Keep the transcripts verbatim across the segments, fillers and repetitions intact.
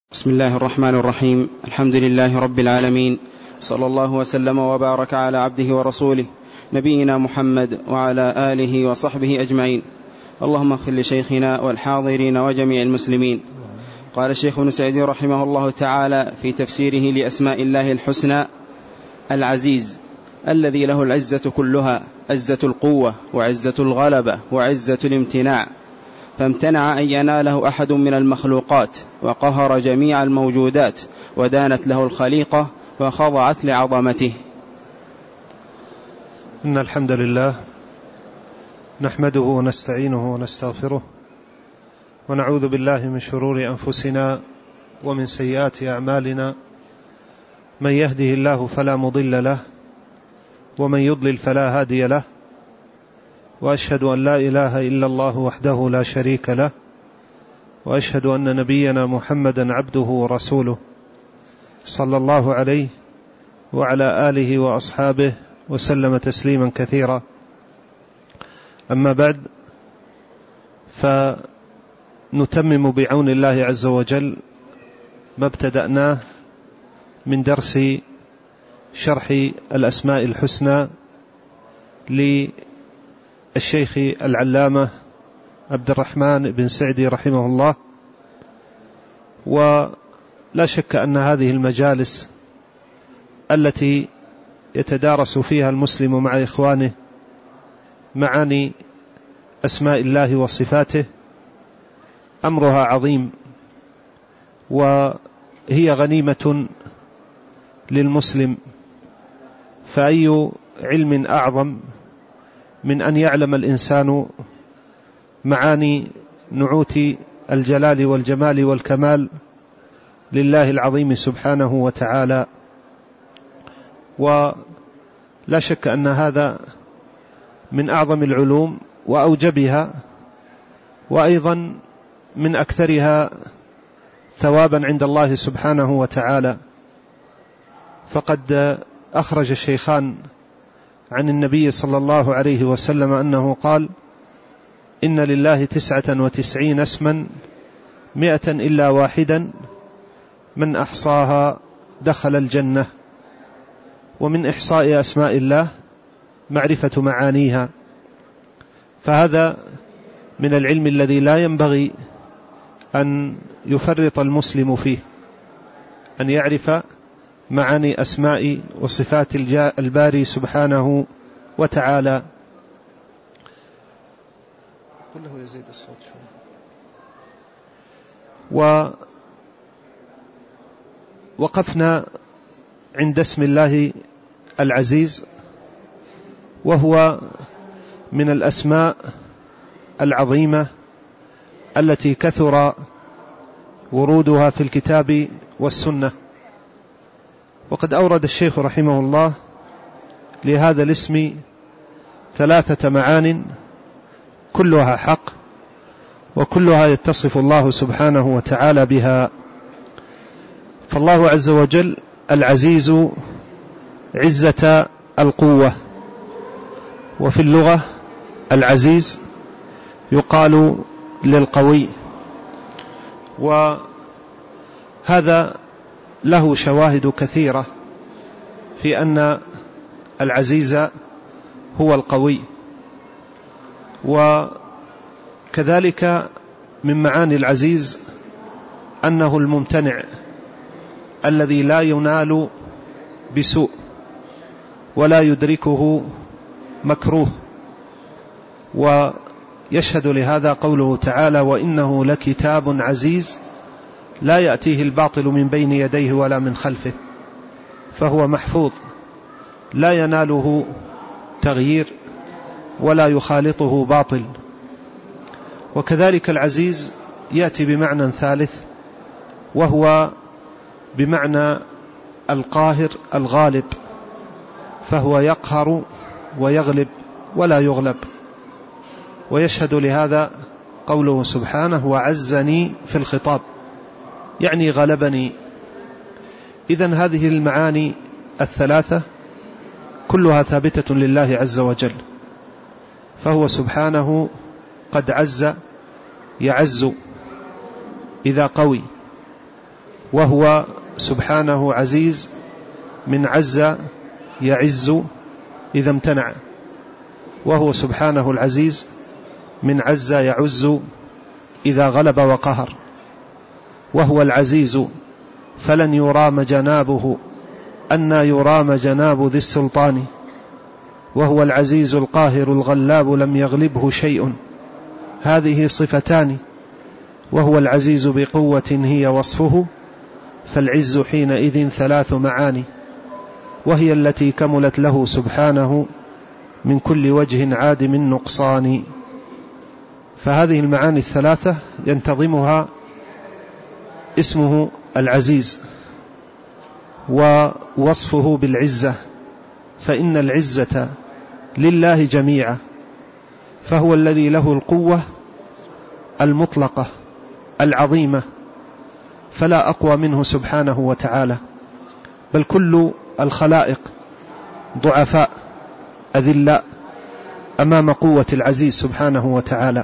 بسم الله الرحمن الرحيم. الحمد لله رب العالمين، صلى الله وسلم وبارك على عبده ورسوله نبينا محمد وعلى آله وصحبه أجمعين. اللهم اغفر لشيخنا والحاضرين وجميع المسلمين. قال الشيخ ابن سعيد رحمه الله تعالى في تفسيره لأسماء الله الحسنى: العزيز الذي له العزة كلها، عزة القوة وعزة الغلبة وعزة الامتناع، فامتنع أن يناله أحد من المخلوقات، وقهر جميع الموجودات، ودانت له الخليقة وخضعت لعظمته. إن الحمد لله نحمده ونستعينه ونستغفره، ونعوذ بالله من شرور أنفسنا ومن سيئات أعمالنا. من يهده الله فلا مضل له، ومن يضلل فلا هادي له، وأشهد أن لا إله إلا الله وحده لا شريك له، وأشهد أن نبينا محمدا عبده ورسوله، صلى الله عليه وعلى آله وأصحابه وسلم تسليما كثيرا. أما بعد، فنتمم بعون الله عز وجل ما ابتدأناه من درس شرح الأسماء الحسنى للشيخ العلامة عبد الرحمن بن سعدي رحمه الله. ولا شك أن هذه المجالس التي يتدارس فيها المسلم مع إخوانه معاني أسماء الله وصفاته أمرها عظيم، وهي غنيمة للمسلم. فأي علم أعظم من أن يعلم الإنسان معاني نعوت الجلال والجمال والكمال لله العظيم سبحانه وتعالى. ولا شك أن هذا من أعظم العلوم وأوجبها، وأيضا من أكثرها ثوابا عند الله سبحانه وتعالى. فقد أخرج الشيخان عن النبي صلى الله عليه وسلم أنه قال: إن لله تسعة وتسعين اسما مئة إلا واحدا من أحصاها دخل الجنة. ومن إحصاء أسماء الله معرفة معانيها. فهذا من العلم الذي لا ينبغي أن يفرط المسلم فيه، أن يعرف معاني أسماء وصفات الباري سبحانه وتعالى. كله يزيد الصوت شوي. ووقفنا عند اسم الله العزيز، وهو من الأسماء العظيمة التي كثر ورودها في الكتاب والسنة. وقد أورد الشيخ رحمه الله لهذا الاسم ثلاثة معان كلها حق، وكلها يتصف الله سبحانه وتعالى بها. فالله عز وجل العزيز عزة القوة، وفي اللغة العزيز يقال للقوي، وهذا له شواهد كثيرة في أن العزيز هو القوي. وكذلك من معاني العزيز أنه الممتنع الذي لا ينال بسوء ولا يدركه مكروه. ويشهد لهذا قوله تعالى: وإنه لكتاب عزيز لا يأتيه الباطل من بين يديه ولا من خلفه. فهو محفوظ لا يناله تغيير ولا يخالطه باطل. وكذلك العزيز يأتي بمعنى ثالث، وهو بمعنى القاهر الغالب، فهو يقهر ويغلب ولا يغلب. ويشهد لهذا قوله سبحانه: وعزني في الخطاب، يعني غلبني. إذن هذه المعاني الثلاثة كلها ثابتة لله عز وجل، فهو سبحانه قد عز يعز إذا قوي، وهو سبحانه عزيز من عز يعز إذا امتنع، وهو سبحانه العزيز من عز يعز إذا غلب وقهر، وهو العزيز فلن يرام جنابه أن يرام جناب ذي السلطان، وهو العزيز القاهر الغلاب لم يغلبه شيء، هذه صفتان، وهو العزيز بقوة هي وصفه، فالعز حينئذ ثلاث معاني، وهي التي كملت له سبحانه من كل وجه عادم النقصان. فهذه المعاني الثلاثة ينتظمها اسمه العزيز ووصفه بالعزة، فإن العزة لله جميعا، فهو الذي له القوة المطلقة العظيمة، فلا أقوى منه سبحانه وتعالى، بل كل الخلائق ضعفاء أذلاء أمام قوة العزيز سبحانه وتعالى.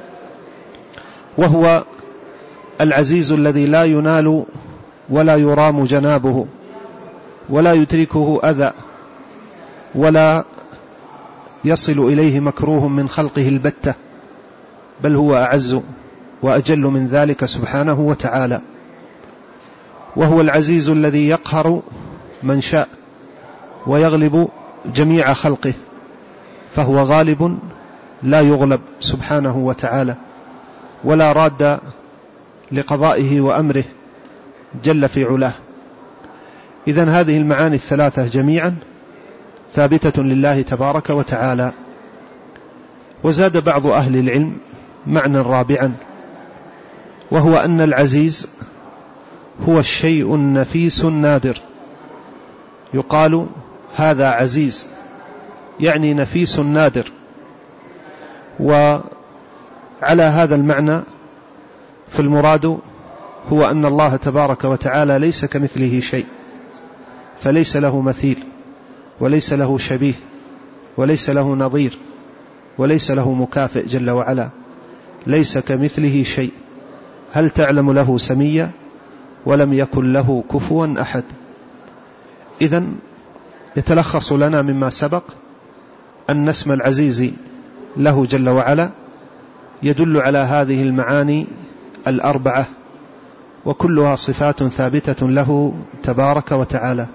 وهو العزيز الذي لا ينال ولا يرام جنابه ولا يدركه أذى ولا يصل إليه مكروه من خلقه البتة، بل هو أعز وأجل من ذلك سبحانه وتعالى. وهو العزيز الذي يقهر من شاء ويغلب جميع خلقه، فهو غالب لا يغلب سبحانه وتعالى، ولا راد لقضائه وأمره جل في علاه. إذن هذه المعاني الثلاثة جميعا ثابتة لله تبارك وتعالى. وزاد بعض أهل العلم معنى رابعا، وهو أن العزيز هو الشيء النفيس النادر، يقال هذا عزيز يعني نفيس نادر. وعلى هذا المعنى فالمراد هو أن الله تبارك وتعالى ليس كمثله شيء، فليس له مثيل وليس له شبيه وليس له نظير وليس له مكافئ جل وعلا، ليس كمثله شيء، هل تعلم له سميا ولم يكن له كفوا أحد. إذن يتلخص لنا مما سبق أن اسم العزيز له جل وعلا يدل على هذه المعاني الأربعة، وكلها صفات ثابتة له تبارك وتعالى.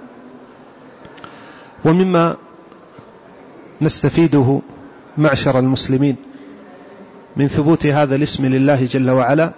ومما نستفيده معشر المسلمين من ثبوت هذا الاسم لله جل وعلا،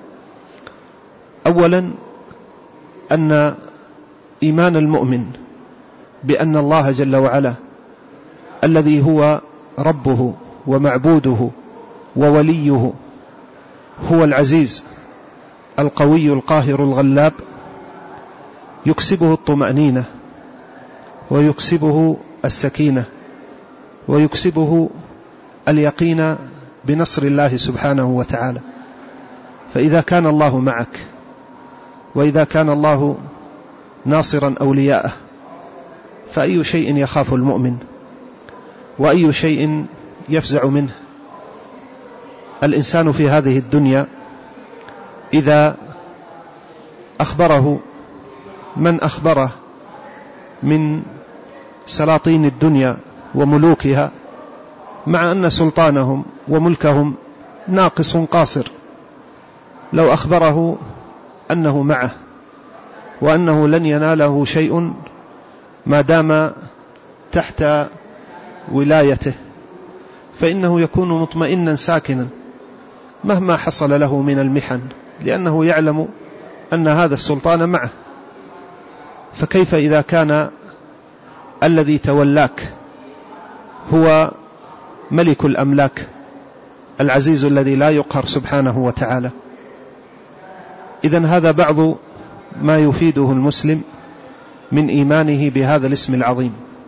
أولا أن إيمان المؤمن بأن الله جل وعلا الذي هو ربه ومعبوده ووليه هو العزيز القوي القاهر الغلاب، يكسبه الطمأنينة ويكسبه السكينة ويكسبه اليقين بنصر الله سبحانه وتعالى. فإذا كان الله معك وإذا كان الله ناصرا أولياءه، فأي شيء يخاف المؤمن وأي شيء يفزع منه. الإنسان في هذه الدنيا إذا أخبره من أخبره من سلاطين الدنيا وملوكها، مع أن سلطانهم وملكهم ناقص قاصر، لو أخبره أنه معه وأنه لن يناله شيء ما دام تحت ولايته، فإنه يكون مطمئنا ساكنا مهما حصل له من المحن، لأنه يعلم أن هذا السلطان معه. فكيف إذا كان الذي تولاك هو ملك الأملاك العزيز الذي لا يقهر سبحانه وتعالى؟ إذن هذا بعض ما يفيده المسلم من إيمانه بهذا الاسم العظيم.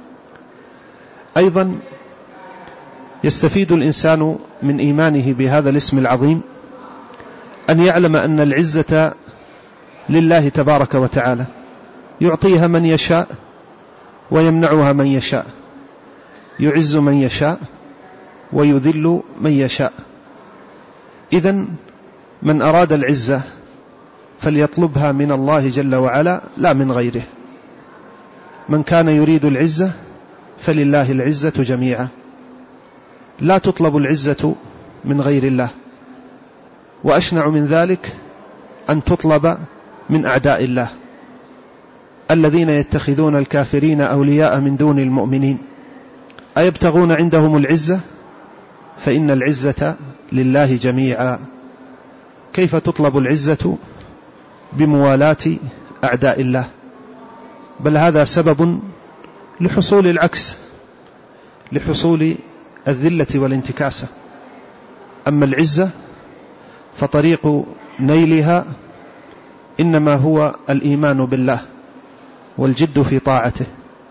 أيضا يستفيد الإنسان من إيمانه بهذا الاسم العظيم أن يعلم أن العزة لله تبارك وتعالى، يعطيها من يشاء ويمنعها من يشاء، يعز من يشاء ويذل من يشاء. إذن من أراد العزة فليطلبها من الله جل وعلا لا من غيره. من كان يريد العزة فلله العزة جميعا، لا تطلب العزة من غير الله، وأشنع من ذلك أن تطلب من أعداء الله الذين يتخذون الكافرين أولياء من دون المؤمنين. أيبتغون عندهم العزة؟ فإن العزة لله جميعا. كيف تطلب العزة؟ بموالاة أعداء الله، بل هذا سبب لحصول العكس، لحصول الذلة والانتكاسة. أما العزة فطريق نيلها إنما هو الإيمان بالله والجد في طاعته.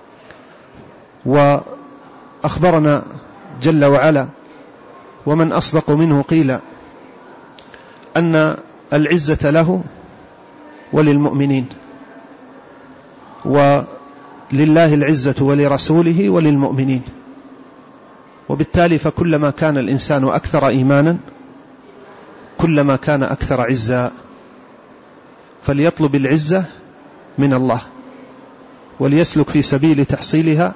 وأخبرنا جل وعلا ومن أصدق منه قيلا أن العزة له وللمؤمنين، ولله العزة ولرسوله وللمؤمنين. وبالتالي فكلما كان الإنسان أكثر إيمانا كلما كان أكثر عزا، فليطلب العزة من الله وليسلك في سبيل تحصيلها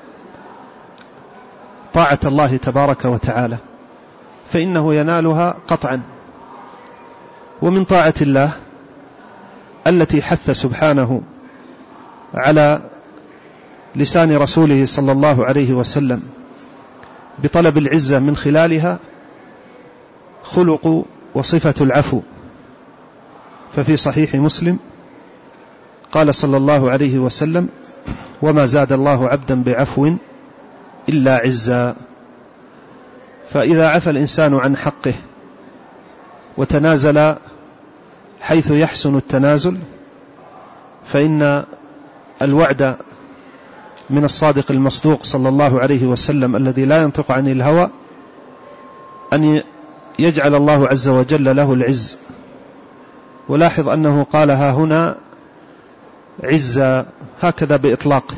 طاعة الله تبارك وتعالى، فإنه ينالها قطعا. ومن طاعة الله التي حث سبحانه على لسان رسوله صلى الله عليه وسلم بطلب العزة من خلالها خلق وصفة العفو. ففي صحيح مسلم قال صلى الله عليه وسلم: وما زاد الله عبدا بعفو إلا عزا. فإذا عفى الإنسان عن حقه وتنازل حيث يحسن التنازل، فإن الوعد من الصادق المصدوق صلى الله عليه وسلم الذي لا ينطق عن الهوى أن يجعل الله عز وجل له العز. ولاحظ أنه قالها هنا عزة هكذا بإطلاق،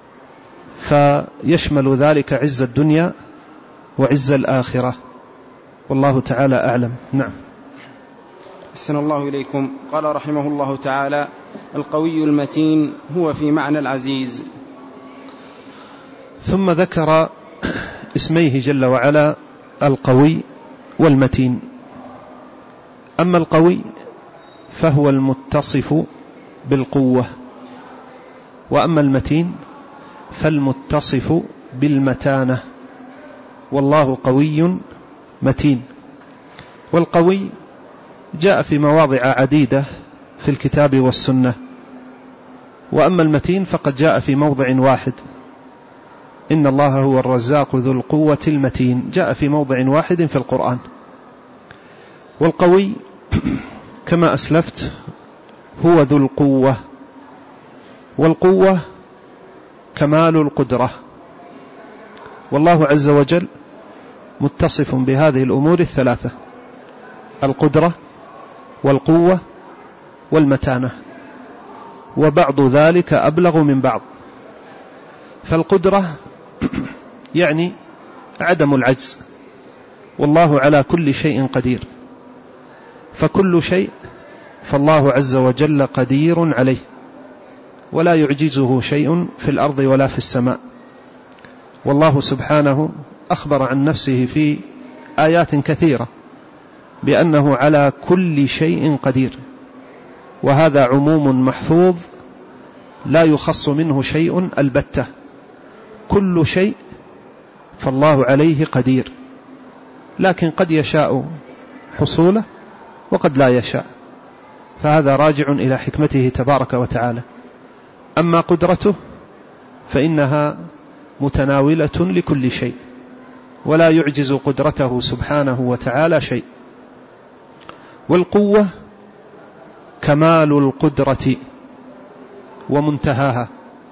فيشمل ذلك عز الدنيا وعز الآخرة، والله تعالى أعلم. نعم. أحسن الله إليكم. قال رحمه الله تعالى: القوي المتين هو في معنى العزيز. ثم ذكر اسميه جل وعلا القوي والمتين. أما القوي فهو المتصف بالقوة، وأما المتين فالمتصف بالمتانة، والله قوي متين. والقوي جاء في مواضع عديدة في الكتاب والسنة، وأما المتين فقد جاء في موضع واحد: إن الله هو الرزاق ذو القوة المتين، جاء في موضع واحد في القرآن. والقوي كما أسلفت هو ذو القوة، والقوة كمال القدرة، والله عز وجل متصف بهذه الأمور الثلاثة: القدرة والقوة والمتانة، وبعض ذلك أبلغ من بعض. فالقدرة يعني عدم العجز، والله على كل شيء قدير، فكل شيء فالله عز وجل قدير عليه، ولا يعجزه شيء في الأرض ولا في السماء. والله سبحانه أخبر عن نفسه في آيات كثيرة بأنه على كل شيء قدير، وهذا عموم محفوظ لا يخص منه شيء البتة، كل شيء فالله عليه قدير، لكن قد يشاء حصوله وقد لا يشاء، فهذا راجع إلى حكمته تبارك وتعالى. أما قدرته فإنها متناولة لكل شيء، ولا يعجز قدرته سبحانه وتعالى شيء. والقوة كمال القدرة ومنتهاها،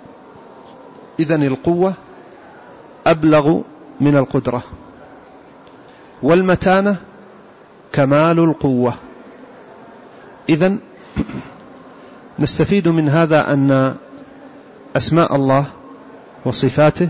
إذن القوة أبلغ من القدرة. والمتانة كمال القوة. إذن نستفيد من هذا أن أسماء الله وصفاته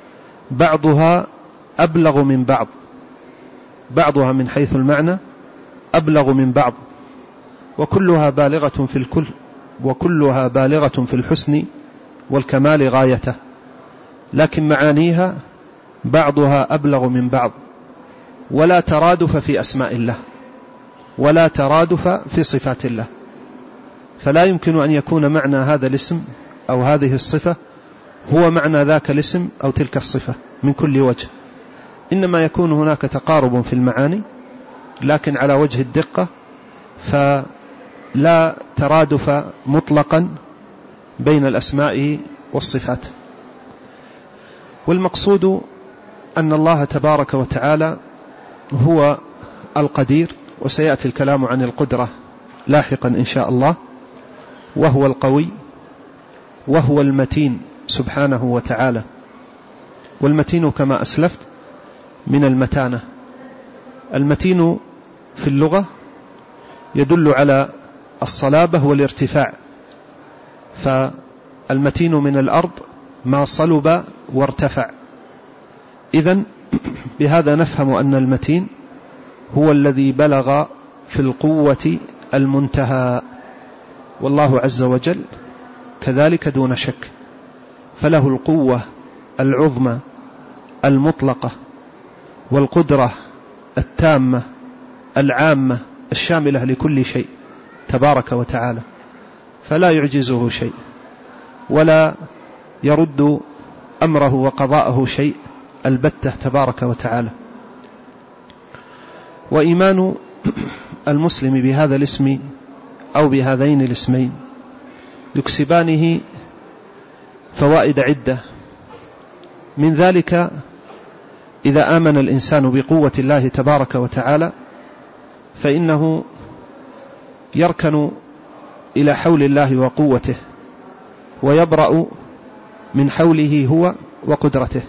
بعضها أبلغ من بعض، بعضها من حيث المعنى أبلغ من بعض، وكلها بالغة في الكل وكلها بالغة في الحسن والكمال غايته، لكن معانيها بعضها أبلغ من بعض، ولا ترادف في أسماء الله ولا ترادف في صفات الله، فلا يمكن أن يكون معنى هذا الاسم أو هذه الصفة هو معنى ذاك الاسم أو تلك الصفة من كل وجه، إنما يكون هناك تقارب في المعاني، لكن على وجه الدقة فلا ترادف مطلقا بين الأسماء والصفات. والمقصود أن الله تبارك وتعالى هو القدير، وسيأتي الكلام عن القدرة لاحقا إن شاء الله، وهو القوي، وهو المتين سبحانه وتعالى. والمتين كما أسلفت من المتانة. المتين في اللغة يدل على الصلابة والارتفاع، فالمتين من الأرض ما صلب وارتفع. إذن بهذا نفهم أن المتين هو الذي بلغ في القوة المنتهى، والله عز وجل كذلك دون شك، فله القوة العظمى المطلقة والقدرة التامة العامة الشاملة لكل شيء تبارك وتعالى، فلا يعجزه شيء ولا يرد أمره وقضاءه شيء البتة تبارك وتعالى. وإيمان المسلم بهذا الاسم أو بهذين الاسمين يكسبانه فوائد عدة، من ذلك إذا آمن الإنسان بقوة الله تبارك وتعالى فإنه يركن إلى حول الله وقوته، ويبرأ من حوله هو وقدرته،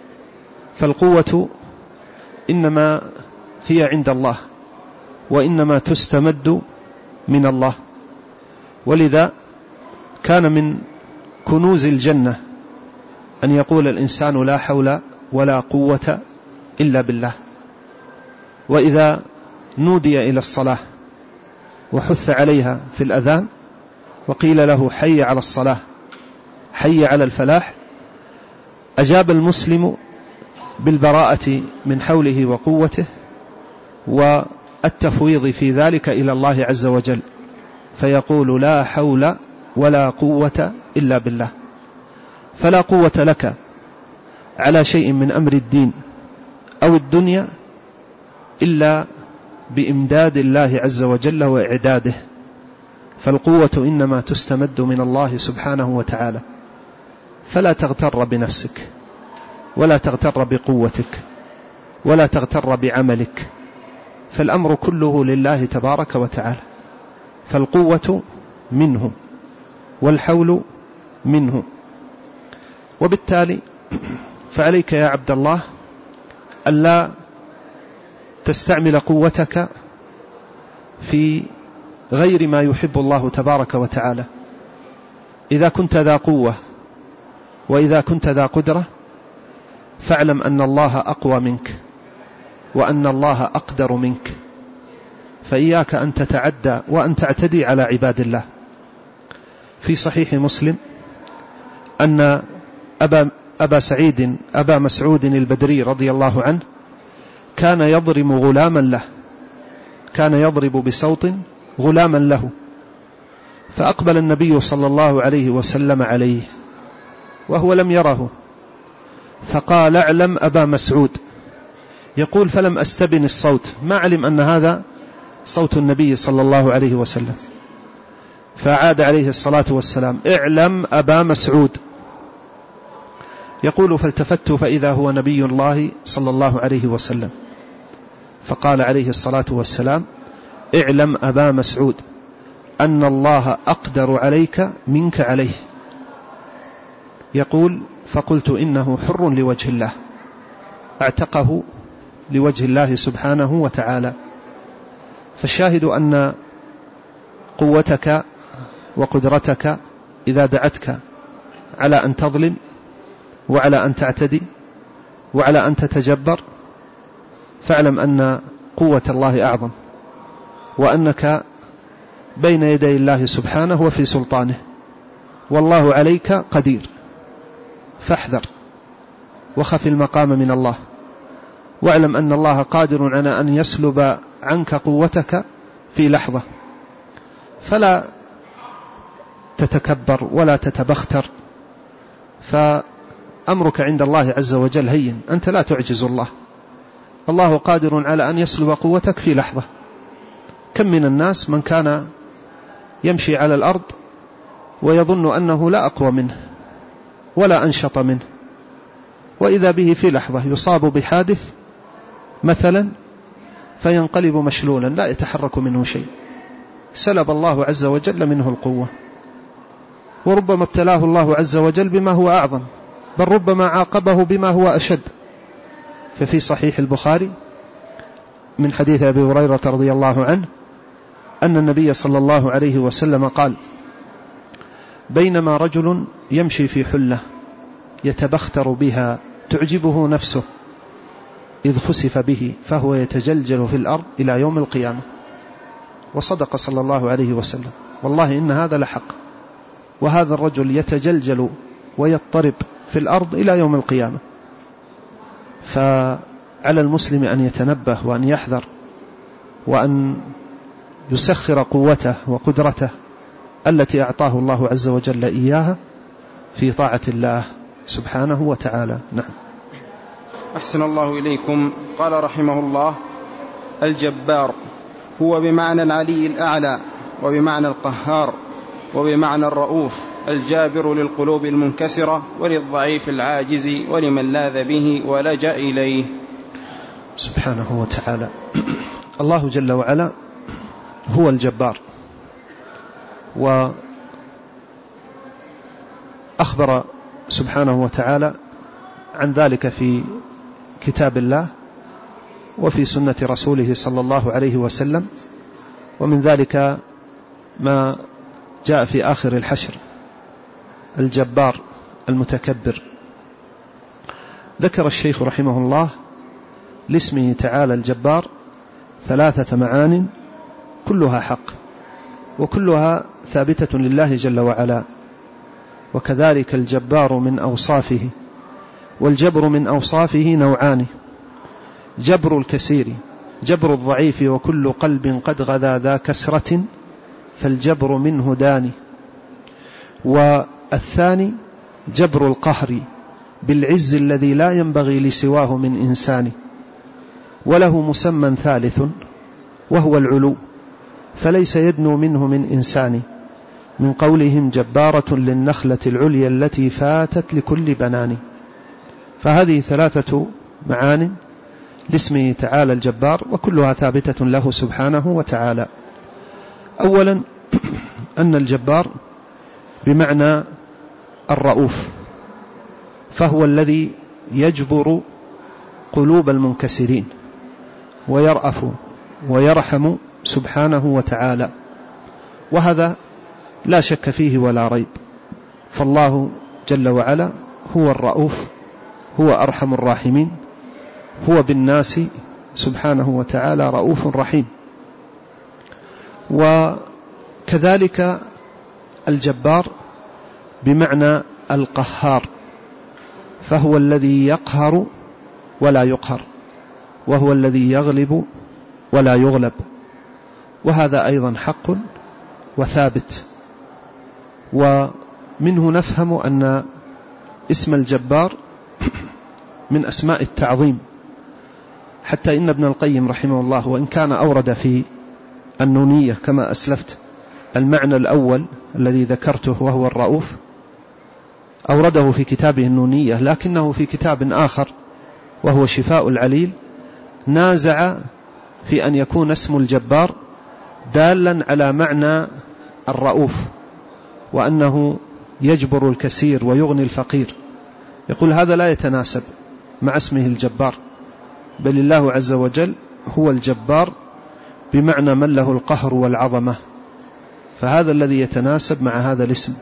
فالقوة إنما هي عند الله وإنما تستمد من الله. ولذا كان من كنوز الجنة أن يقول الإنسان لا حول ولا قوة إلا بالله. وإذا نودي إلى الصلاة وحث عليها في الأذان وقيل له حي على الصلاة حي على الفلاح، أجاب المسلم بالبراءة من حوله وقوته والتفويض في ذلك إلى الله عز وجل، فيقول لا حول ولا قوة إلا بالله. فلا قوة لك على شيء من أمر الدين أو الدنيا إلا بإمداد الله عز وجل وإعداده، فالقوة إنما تستمد من الله سبحانه وتعالى. فلا تغتر بنفسك ولا تغتر بقوتك ولا تغتر بعملك، فالأمر كله لله تبارك وتعالى، فالقوة منه والحول منه. وبالتالي فعليك يا عبد الله ألا تستعمل قوتك في غير ما يحب الله تبارك وتعالى. إذا كنت ذا قوة وإذا كنت ذا قدرة فاعلم أن الله أقوى منك وأن الله أقدر منك، فإياك أن تتعدى وأن تعتدي على عباد الله. في صحيح مسلم أن أبا, أبا سعيد أبا مسعود البدري رضي الله عنه كان يضرب غلاما له، كان يضرب بصوت غلاما له، فأقبل النبي صلى الله عليه وسلم عليه وهو لم يره، فقال اعلم أبا مسعود، يقول فلم أستبن الصوت، ما علم أن هذا صوت النبي صلى الله عليه وسلم، فعاد عليه الصلاة والسلام اعلم أبا مسعود، يقول فالتفت فإذا هو نبي الله صلى الله عليه وسلم، فقال عليه الصلاة والسلام اعلم أبا مسعود أن الله أقدر عليك منك عليه. يقول فقلت إنه حر لوجه الله، اعتقه لوجه الله سبحانه وتعالى. فالشاهد أن قوتك وقدرتك إذا دعتك على أن تظلم وعلى أن تعتدي وعلى أن تتجبر، فاعلم أن قوة الله أعظم، وأنك بين يدي الله سبحانه وفي سلطانه، والله عليك قدير، فاحذر وخف المقام من الله، واعلم أن الله قادر على أن يسلب عنك قوتك في لحظة، فلا تتكبر ولا تتبختر، فأمرك عند الله عز وجل هين، أنت لا تعجز الله، الله قادر على أن يسلب قوتك في لحظة. كم من الناس من كان يمشي على الأرض ويظن أنه لا أقوى منه ولا أنشط منه، وإذا به في لحظة يصاب بحادث مثلا فينقلب مشلولا لا يتحرك منه شيء، سلب الله عز وجل منه القوة. وربما ابتلاه الله عز وجل بما هو أعظم، بل ربما عاقبه بما هو أشد. ففي صحيح البخاري من حديث أبي هريرة رضي الله عنه أن النبي صلى الله عليه وسلم قال: بينما رجل يمشي في حلة يتبختر بها تعجبه نفسه إذ خسف به فهو يتجلجل في الأرض إلى يوم القيامة. وصدق صلى الله عليه وسلم، والله إن هذا لحق، وهذا الرجل يتجلجل ويضطرب في الأرض إلى يوم القيامة. فعلى المسلم أن يتنبه وأن يحذر وأن يسخر قوته وقدرته التي أعطاه الله عز وجل إياها في طاعة الله سبحانه وتعالى. نعم. أحسن الله إليكم. قال رحمه الله: الجبار هو بمعنى العلي الأعلى، وبمعنى القهار، وبمعنى الرؤوف، الجابر للقلوب المنكسرة وللضعيف العاجز ولمن لاذ به ولجأ إليه سبحانه وتعالى. الله جل وعلا هو الجبار، وأخبر سبحانه وتعالى عن ذلك في كتاب الله وفي سنة رسوله صلى الله عليه وسلم، ومن ذلك ما جاء في آخر الحشر: الجبار المتكبر. ذكر الشيخ رحمه الله لاسمه تعالى الجبار ثلاثة معان كلها حق، وكلها ثابتة لله جل وعلا. وكذلك الجبار من أوصافه، والجبر من أوصافه نوعان: جبر الكسير، جبر الضعيف، وكل قلب قد غدا ذا كسرة فالجبر منه داني. والثاني جبر القهر بالعز الذي لا ينبغي لسواه من إنسان. وله مسمى ثالث وهو العلو، فليس يدنو منه من إنسان، من قولهم جبارة للنخلة العليا التي فاتت لكل بنان. فهذه ثلاثة معان لاسمه تعالى الجبار، وكلها ثابتة له سبحانه وتعالى. أولا أن الجبار بمعنى الرؤوف، فهو الذي يجبر قلوب المنكسرين ويرأف ويرحم سبحانه وتعالى، وهذا لا شك فيه ولا ريب. فالله جل وعلا هو الرؤوف، هو أرحم الراحمين، هو بالناس سبحانه وتعالى رؤوف رحيم. وكذلك الجبار بمعنى القهار، فهو الذي يقهر ولا يقهر، وهو الذي يغلب ولا يغلب، وهذا أيضا حق وثابت. ومنه نفهم أن اسم الجبار من أسماء التعظيم، حتى إن ابن القيم رحمه الله وإن كان أورد في النونية كما أسلفت المعنى الأول الذي ذكرته وهو الرؤوف، أورده في كتابه النونية، لكنه في كتاب آخر وهو شفاء العليل نازع في أن يكون اسم الجبار دالا على معنى الرؤوف، وأنه يجبر الكثير ويغني الفقير. يقول هذا لا يتناسب مع اسمه الجبار، بل الله عز وجل هو الجبار بمعنى من له القهر والعظمة، فهذا الذي يتناسب مع هذا الاسم.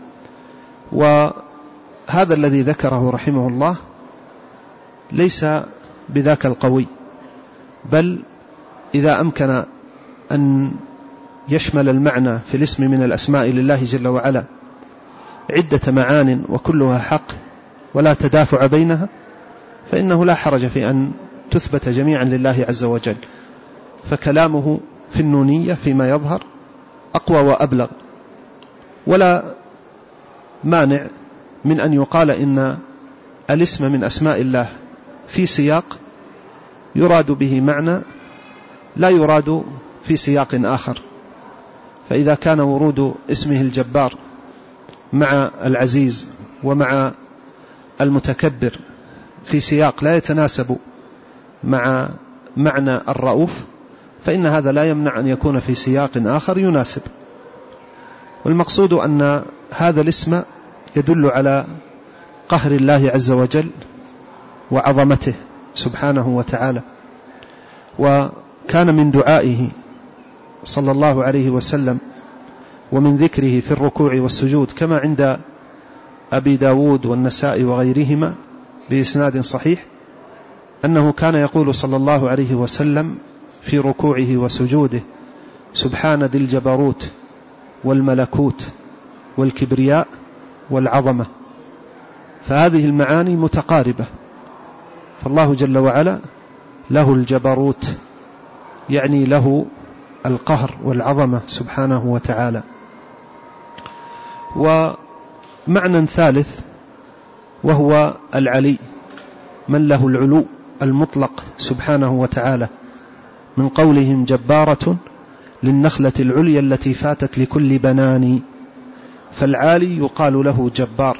وهذا الذي ذكره رحمه الله ليس بذاك القوي، بل إذا أمكن أن يشمل المعنى في الاسم من الأسماء لله جل وعلا عدة معان وكلها حق ولا تدافع بينها، فإنه لا حرج في أن تثبت جميعا لله عز وجل. فكلامه في النونية فيما يظهر أقوى وأبلغ، ولا مانع من أن يقال إن الاسم من أسماء الله في سياق يراد به معنى لا يراد في سياق آخر. فإذا كان ورود اسمه الجبار مع العزيز ومع المتكبر في سياق لا يتناسب مع معنى الرؤوف، فإن هذا لا يمنع أن يكون في سياق آخر يناسب. والمقصود أن هذا الاسم يدل على قهر الله عز وجل وعظمته سبحانه وتعالى. وكان من دعائه صلى الله عليه وسلم ومن ذكره في الركوع والسجود كما عند أبي داود والنسائي وغيرهما بإسناد صحيح أنه كان يقول صلى الله عليه وسلم في ركوعه وسجوده: سبحان ذي الجبروت والملكوت والكبرياء والعظمة. فهذه المعاني متقاربة، فالله جل وعلا له الجبروت يعني له القهر والعظمة سبحانه وتعالى. ومعنى ثالث وهو العلي، من له العلو المطلق سبحانه وتعالى، من قولهم جبارة للنخلة العليا التي فاتت لكل بنان، فالعالي يقال له جبار.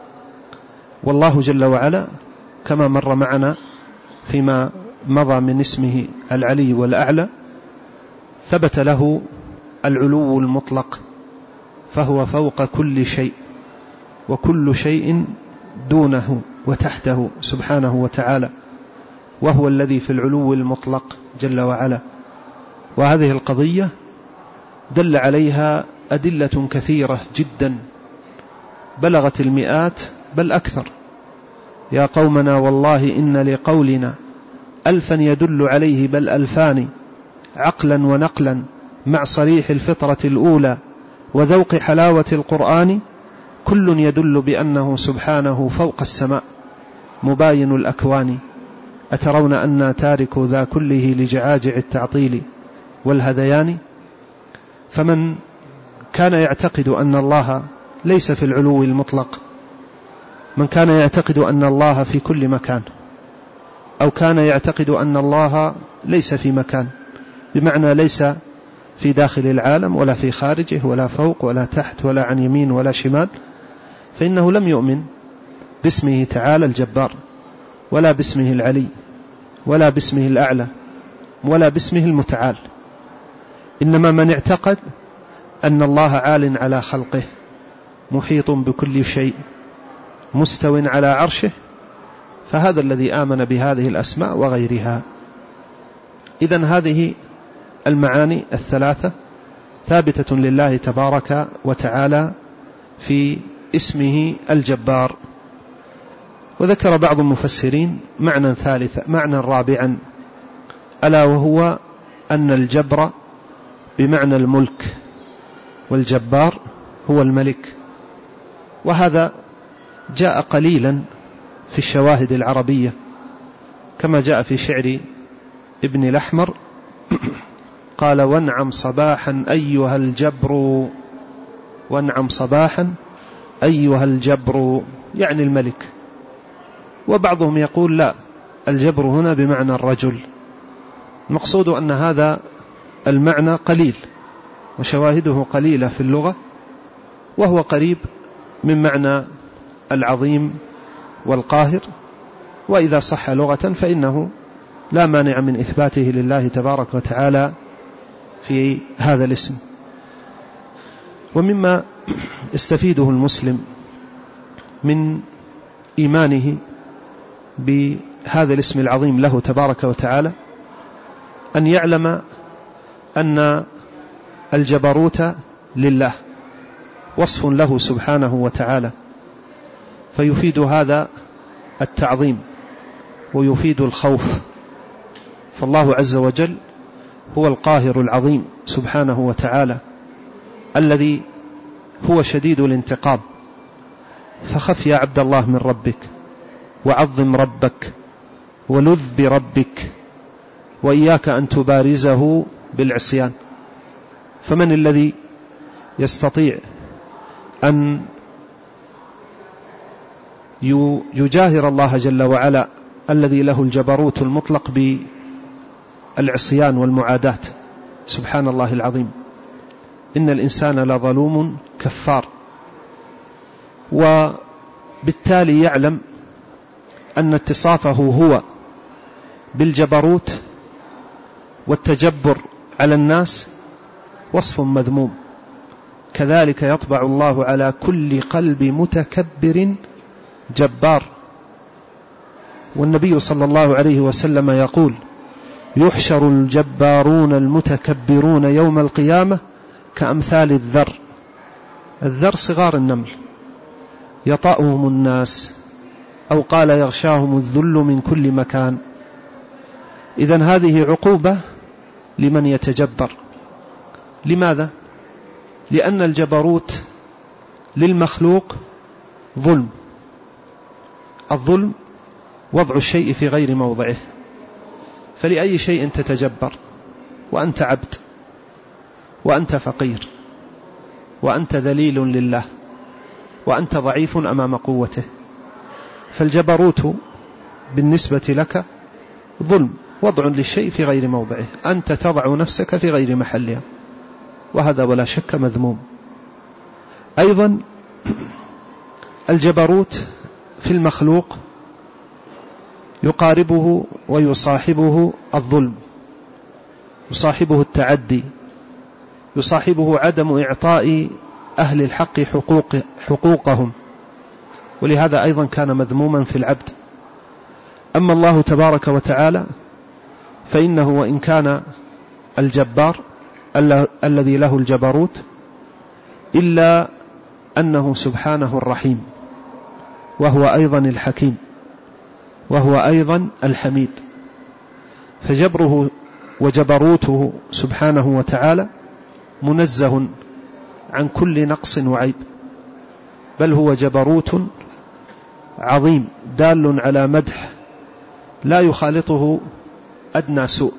والله جل وعلا كما مر معنا فيما مضى من اسمه العلي والأعلى ثبت له العلو المطلق، فهو فوق كل شيء وكل شيء دونه وتحته سبحانه وتعالى، وهو الذي في العلو المطلق جل وعلا. وهذه القضية دل عليها أدلة كثيرة جدا بلغت المئات بل أكثر. يا قومنا والله إن لقولنا ألفا يدل عليه بل ألفان، عقلا ونقلا مع صريح الفطرة الأولى وذوق حلاوة القرآن، كل يدل بأنه سبحانه فوق السماء مباين الأكوان. أترون أن تارك ذا كله لجعاجع التعطيل والهذيان؟ فمن كان يعتقد أن الله ليس في العلو المطلق، من كان يعتقد أن الله في كل مكان، أو كان يعتقد أن الله ليس في مكان، بمعنى ليس في داخل العالم ولا في خارجه ولا فوق ولا تحت ولا عن يمين ولا شمال، فإنه لم يؤمن باسمه تعالى الجبار، ولا باسمه العلي، ولا باسمه الأعلى، ولا باسمه المتعال. إنما من اعتقد أن الله عال على خلقه، محيط بكل شيء، مستو على عرشه، فهذا الذي آمن بهذه الأسماء وغيرها. إذن هذه المعاني الثلاثة ثابتة لله تبارك وتعالى في اسمه الجبار. وذكر بعض المفسرين معنى ثالثا، معنى رابعا، ألا وهو أن الجبر بمعنى الملك، والجبار هو الملك. وهذا جاء قليلا في الشواهد العربية، كما جاء في شعر ابن الأحمر قال: وانعم صباحا أيها الجبر، وانعم صباحا أيها الجبر، يعني الملك. وبعضهم يقول لا، الجبر هنا بمعنى الرجل. المقصود أن هذا المعنى قليل وشواهده قليلة في اللغة، وهو قريب من معنى العظيم والقاهر، وإذا صح لغة فإنه لا مانع من إثباته لله تبارك وتعالى في هذا الاسم. ومما يستفيده المسلم من إيمانه بهذا الاسم العظيم له تبارك وتعالى أن يعلم أن الجبروت لله وصف له سبحانه وتعالى، فيفيد هذا التعظيم ويفيد الخوف. فالله عز وجل هو القاهر العظيم سبحانه وتعالى الذي هو شديد الانتقام. فخف يا عبد الله من ربك، وعظم ربك، ولذ بربك، وإياك أن تبارزه بالعصيان. فمن الذي يستطيع أن يجاهر الله جل وعلا الذي له الجبروت المطلق بالعصيان والمعاداة؟ سبحان الله العظيم. إن الإنسان لظلوم كفار. وبالتالي يعلم أن اتصافه هو بالجبروت والتجبر على الناس وصف مذموم. كذلك يطبع الله على كل قلب متكبر جبار. والنبي صلى الله عليه وسلم يقول: يحشر الجبارون المتكبرون يوم القيامة كأمثال الذر. الذر صغار النمل، يطأهم الناس، أو قال يغشاهم الذل من كل مكان. إذن هذه عقوبة لمن يتجبر. لماذا؟ لأن الجبروت للمخلوق ظلم. الظلم وضع الشيء في غير موضعه. فلأي شيء تتجبر وأنت عبد، وأنت فقير، وأنت ذليل لله، وأنت ضعيف أمام قوته؟ فالجبروت بالنسبة لك ظلم، وضع للشيء في غير موضعه، أنت تضع نفسك في غير محلها، وهذا ولا شك مذموم. أيضا الجبروت في المخلوق يقاربه ويصاحبه الظلم، يصاحبه التعدي، يصاحبه عدم إعطاء أهل الحق حقوق حقوقهم، ولهذا أيضا كان مذموما في العبد. أما الله تبارك وتعالى فإنه وإن كان الجبار الذي له الجبروت، إلا أنه سبحانه الرحيم، وهو أيضا الحكيم، وهو أيضا الحميد. فجبره وجبروته سبحانه وتعالى منزه عن كل نقص وعيب، بل هو جبروت عظيم دال على مدح لا يخالطه أدنى سوء.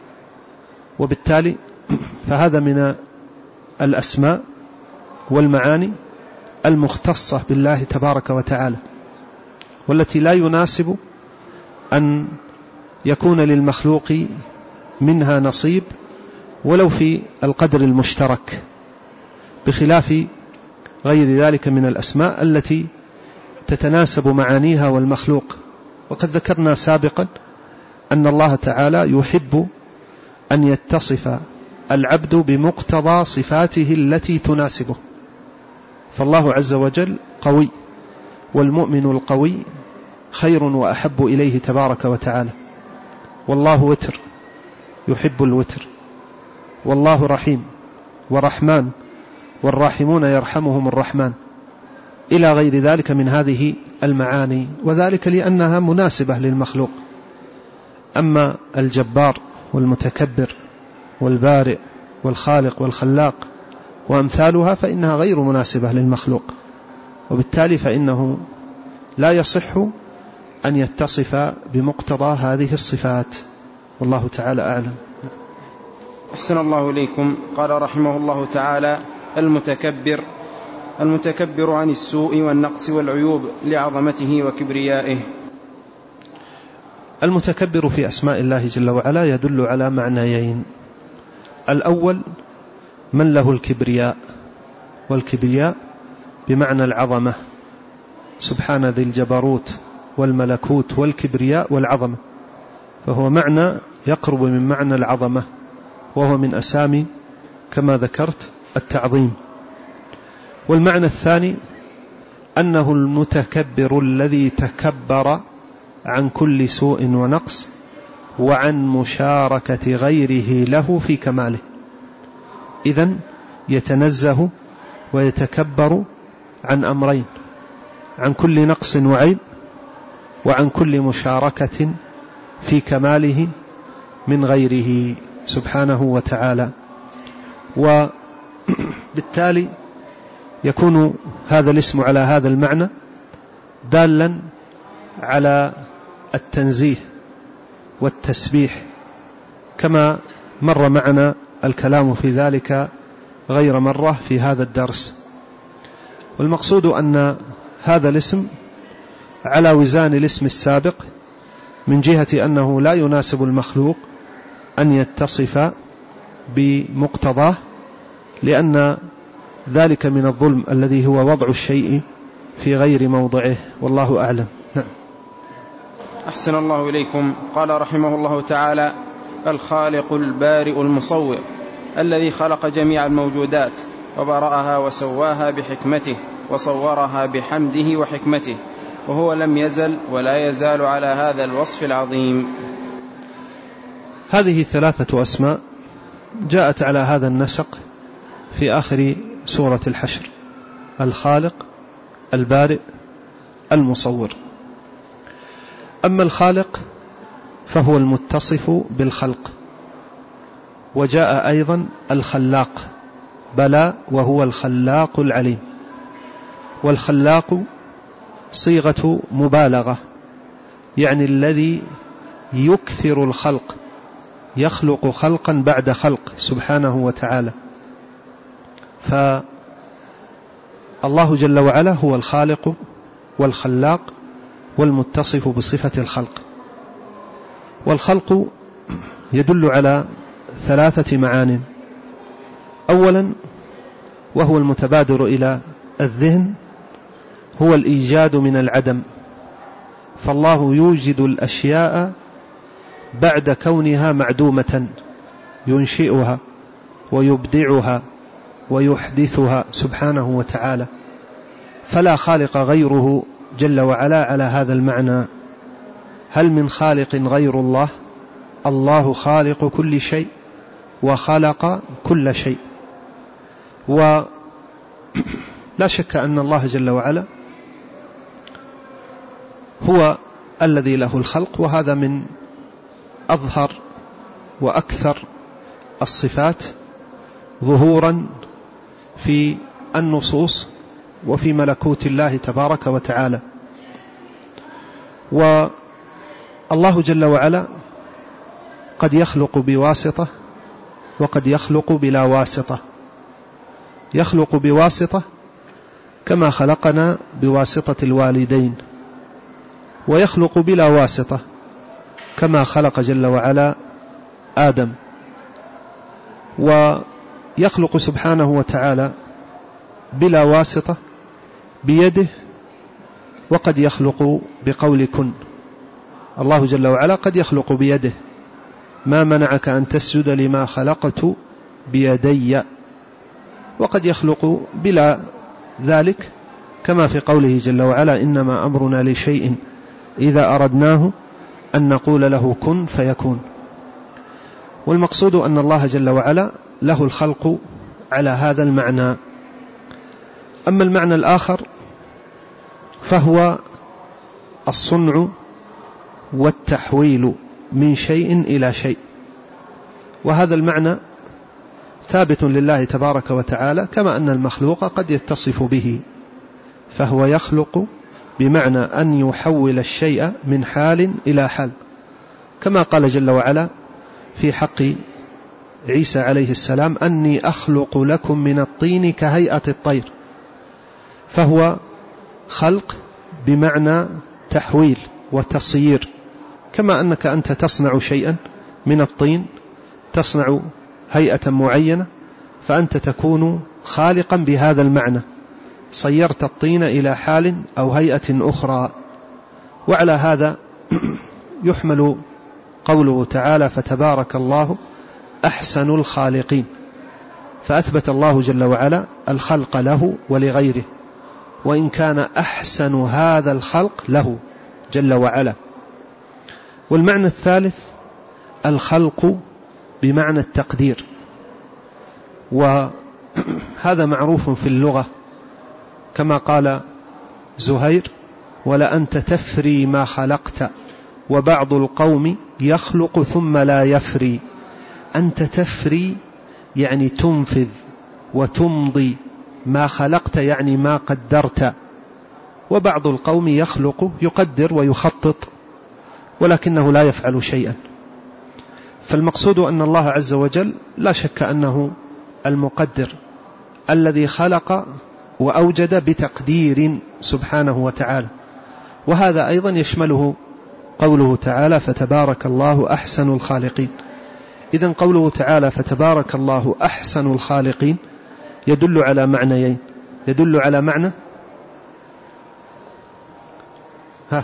وبالتالي فهذا من الأسماء والمعاني المختصة بالله تبارك وتعالى، والتي لا يناسب أن يكون للمخلوق منها نصيب ولو في القدر المشترك، بخلاف غير ذلك من الأسماء التي تتناسب معانيها والمخلوق. وقد ذكرنا سابقا أن الله تعالى يحب أن يتصف العبد بمقتضى صفاته التي تناسبه. فالله عز وجل قوي، والمؤمن القوي خير وأحب إليه تبارك وتعالى. والله وتر يحب الوتر، والله رحيم ورحمن، والراحمون يرحمهم الرحمن، إلى غير ذلك من هذه المعاني، وذلك لأنها مناسبة للمخلوق. أما الجبار والمتكبر والبارئ والخالق والخلاق وأمثالها فإنها غير مناسبة للمخلوق، وبالتالي فإنه لا يصح أن يتصف بمقتضى هذه الصفات. والله تعالى أعلم. أحسن الله إليكم. قال رحمه الله تعالى: المتكبر المتكبر عن السوء والنقص والعيوب لعظمته وكبريائه. المتكبر في أسماء الله جل وعلا يدل على معنيين: الأول من له الكبرياء، والكبرياء بمعنى العظمة، سبحان ذي الجبروت والملكوت والكبرياء والعظمة، فهو معنى يقرب من معنى العظمة، وهو من أسامي كما ذكرت التعظيم. والمعنى الثاني أنه المتكبر الذي تكبر عن كل سوء ونقص وعن مشاركة غيره له في كماله. إذن يتنزه ويتكبر عن أمرين: عن كل نقص وعيب، وعن كل مشاركة في كماله من غيره سبحانه وتعالى. وبالتالي يكون هذا الاسم على هذا المعنى دالا على التنزيه والتسبيح، كما مر معنا الكلام في ذلك غير مرة في هذا الدرس. والمقصود أن هذا الاسم على وزان الاسم السابق من جهة أنه لا يناسب المخلوق أن يتصف بمقتضاه، لأن ذلك من الظلم الذي هو وضع الشيء في غير موضعه، والله أعلم. نعم. أحسن الله إليكم. قال رحمه الله تعالى: الخالق البارئ المصور الذي خلق جميع الموجودات وبرأها وسواها بحكمته وصورها بحمده وحكمته، وهو لم يزل ولا يزال على هذا الوصف العظيم. هذه ثلاثة أسماء جاءت على هذا النسق في آخر سورة الحشر: الخالق، البارئ، المصور. أما الخالق فهو المتصف بالخلق، وجاء أيضا الخلاق، بلى وهو الخلاق العليم. والخلاق صيغة مبالغة، يعني الذي يكثر الخلق، يخلق خلقا بعد خلق سبحانه وتعالى. فالله جل وعلا هو الخالق والخلاق والمتصف بصفة الخلق. والخلق يدل على ثلاثة معان: أولا وهو المتبادر إلى الذهن هو الإيجاد من العدم، فالله يوجد الأشياء بعد كونها معدومة، ينشئها ويبدعها ويحدثها سبحانه وتعالى، فلا خالق غيره جل وعلا على هذا المعنى. هل من خالق غير الله؟ الله خالق كل شيء وخلق كل شيء. ولا شك أن الله جل وعلا هو الذي له الخلق، وهذا من أظهر وأكثر الصفات ظهورا في النصوص وفي ملكوت الله تبارك وتعالى. والله جل وعلا قد يخلق بواسطة وقد يخلق بلا واسطة. يخلق بواسطة كما خلقنا بواسطة الوالدين، ويخلق بلا واسطة كما خلق جل وعلا آدم. ويخلق سبحانه وتعالى بلا واسطة بيده، وقد يخلق بقول كن. الله جل وعلا قد يخلق بيده: ما منعك أن تسجد لما خلقت بيدي. وقد يخلق بلا ذلك كما في قوله جل وعلا: إنما أمرنا لشيء إذا أردناه أن نقول له كن فيكون. والمقصود أن الله جل وعلا له الخلق على هذا المعنى. أما المعنى الآخر فهو الصنع والتحويل من شيء إلى شيء، وهذا المعنى ثابت لله تبارك وتعالى، كما أن المخلوق قد يتصف به. فهو يخلق بمعنى أن يحول الشيء من حال إلى حال، كما قال جل وعلا في حق عيسى عليه السلام: أني أخلق لكم من الطين كهيئة الطير. فهو خلق بمعنى تحويل وتصيير، كما أنك أنت تصنع شيئا من الطين، تصنع هيئة معينة، فأنت تكون خالقا بهذا المعنى، صيرت الطين إلى حال أو هيئة أخرى. وعلى هذا يحمل قوله تعالى: فتبارك الله أحسن الخالقين. فأثبت الله جل وعلا الخلق له ولغيره، وإن كان أحسن هذا الخلق له جل وعلا. والمعنى الثالث الخلق بمعنى التقدير، وهذا معروف في اللغة، كما قال زهير: ولا أنت تفري ما خلقت وبعض القوم يخلق ثم لا يفري. أنت تفري يعني تنفذ وتمضي، ما خلقت يعني ما قدرت. وبعض القوم يخلق يقدر ويخطط ولكنه لا يفعل شيئا. فالمقصود أن الله عز وجل لا شك أنه المقدر الذي خلق وأوجد بتقدير سبحانه وتعالى. وهذا أيضا يشمله قوله تعالى فتبارك الله أحسن الخالقين. إذن قوله تعالى فتبارك الله أحسن الخالقين يدل على معنيين، يدل على معنى ها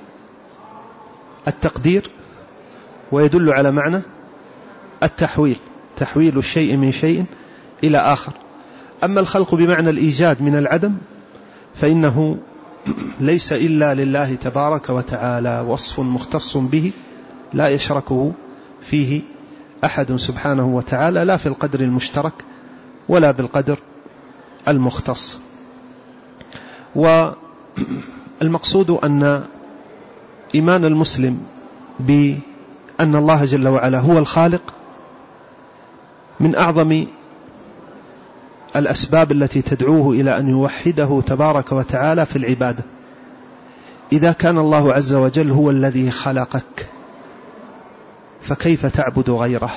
التقدير، ويدل على معنى التحويل، تحويل الشيء من شيء إلى آخر. أما الخلق بمعنى الإيجاد من العدم فإنه ليس إلا لله تبارك وتعالى، وصف مختص به لا يشركه فيه أحد سبحانه وتعالى، لا في القدر المشترك ولا بالقدر المختص. والمقصود أن إيمان المسلم بأن الله جل وعلا هو الخالق من أعظم الأسباب التي تدعوه إلى أن يوحده تبارك وتعالى في العبادة. إذا كان الله عز وجل هو الذي خلقك فكيف تعبد غيره؟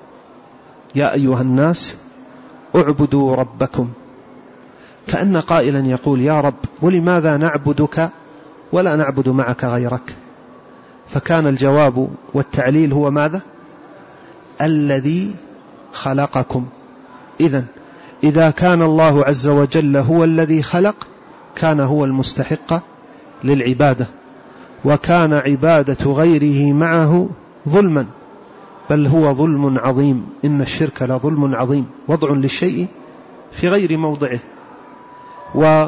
يا أيها الناس اعبدوا ربكم، كأن قائلا يقول يا رب ولماذا نعبدك ولا نعبد معك غيرك؟ فكان الجواب والتعليل هو ماذا؟ الذي خلقكم. إذن إذا كان الله عز وجل هو الذي خلق كان هو المستحق للعبادة، وكان عبادة غيره معه ظلما، بل هو ظلم عظيم، إن الشرك لظلم عظيم، وضع للشيء في غير موضعه. ويا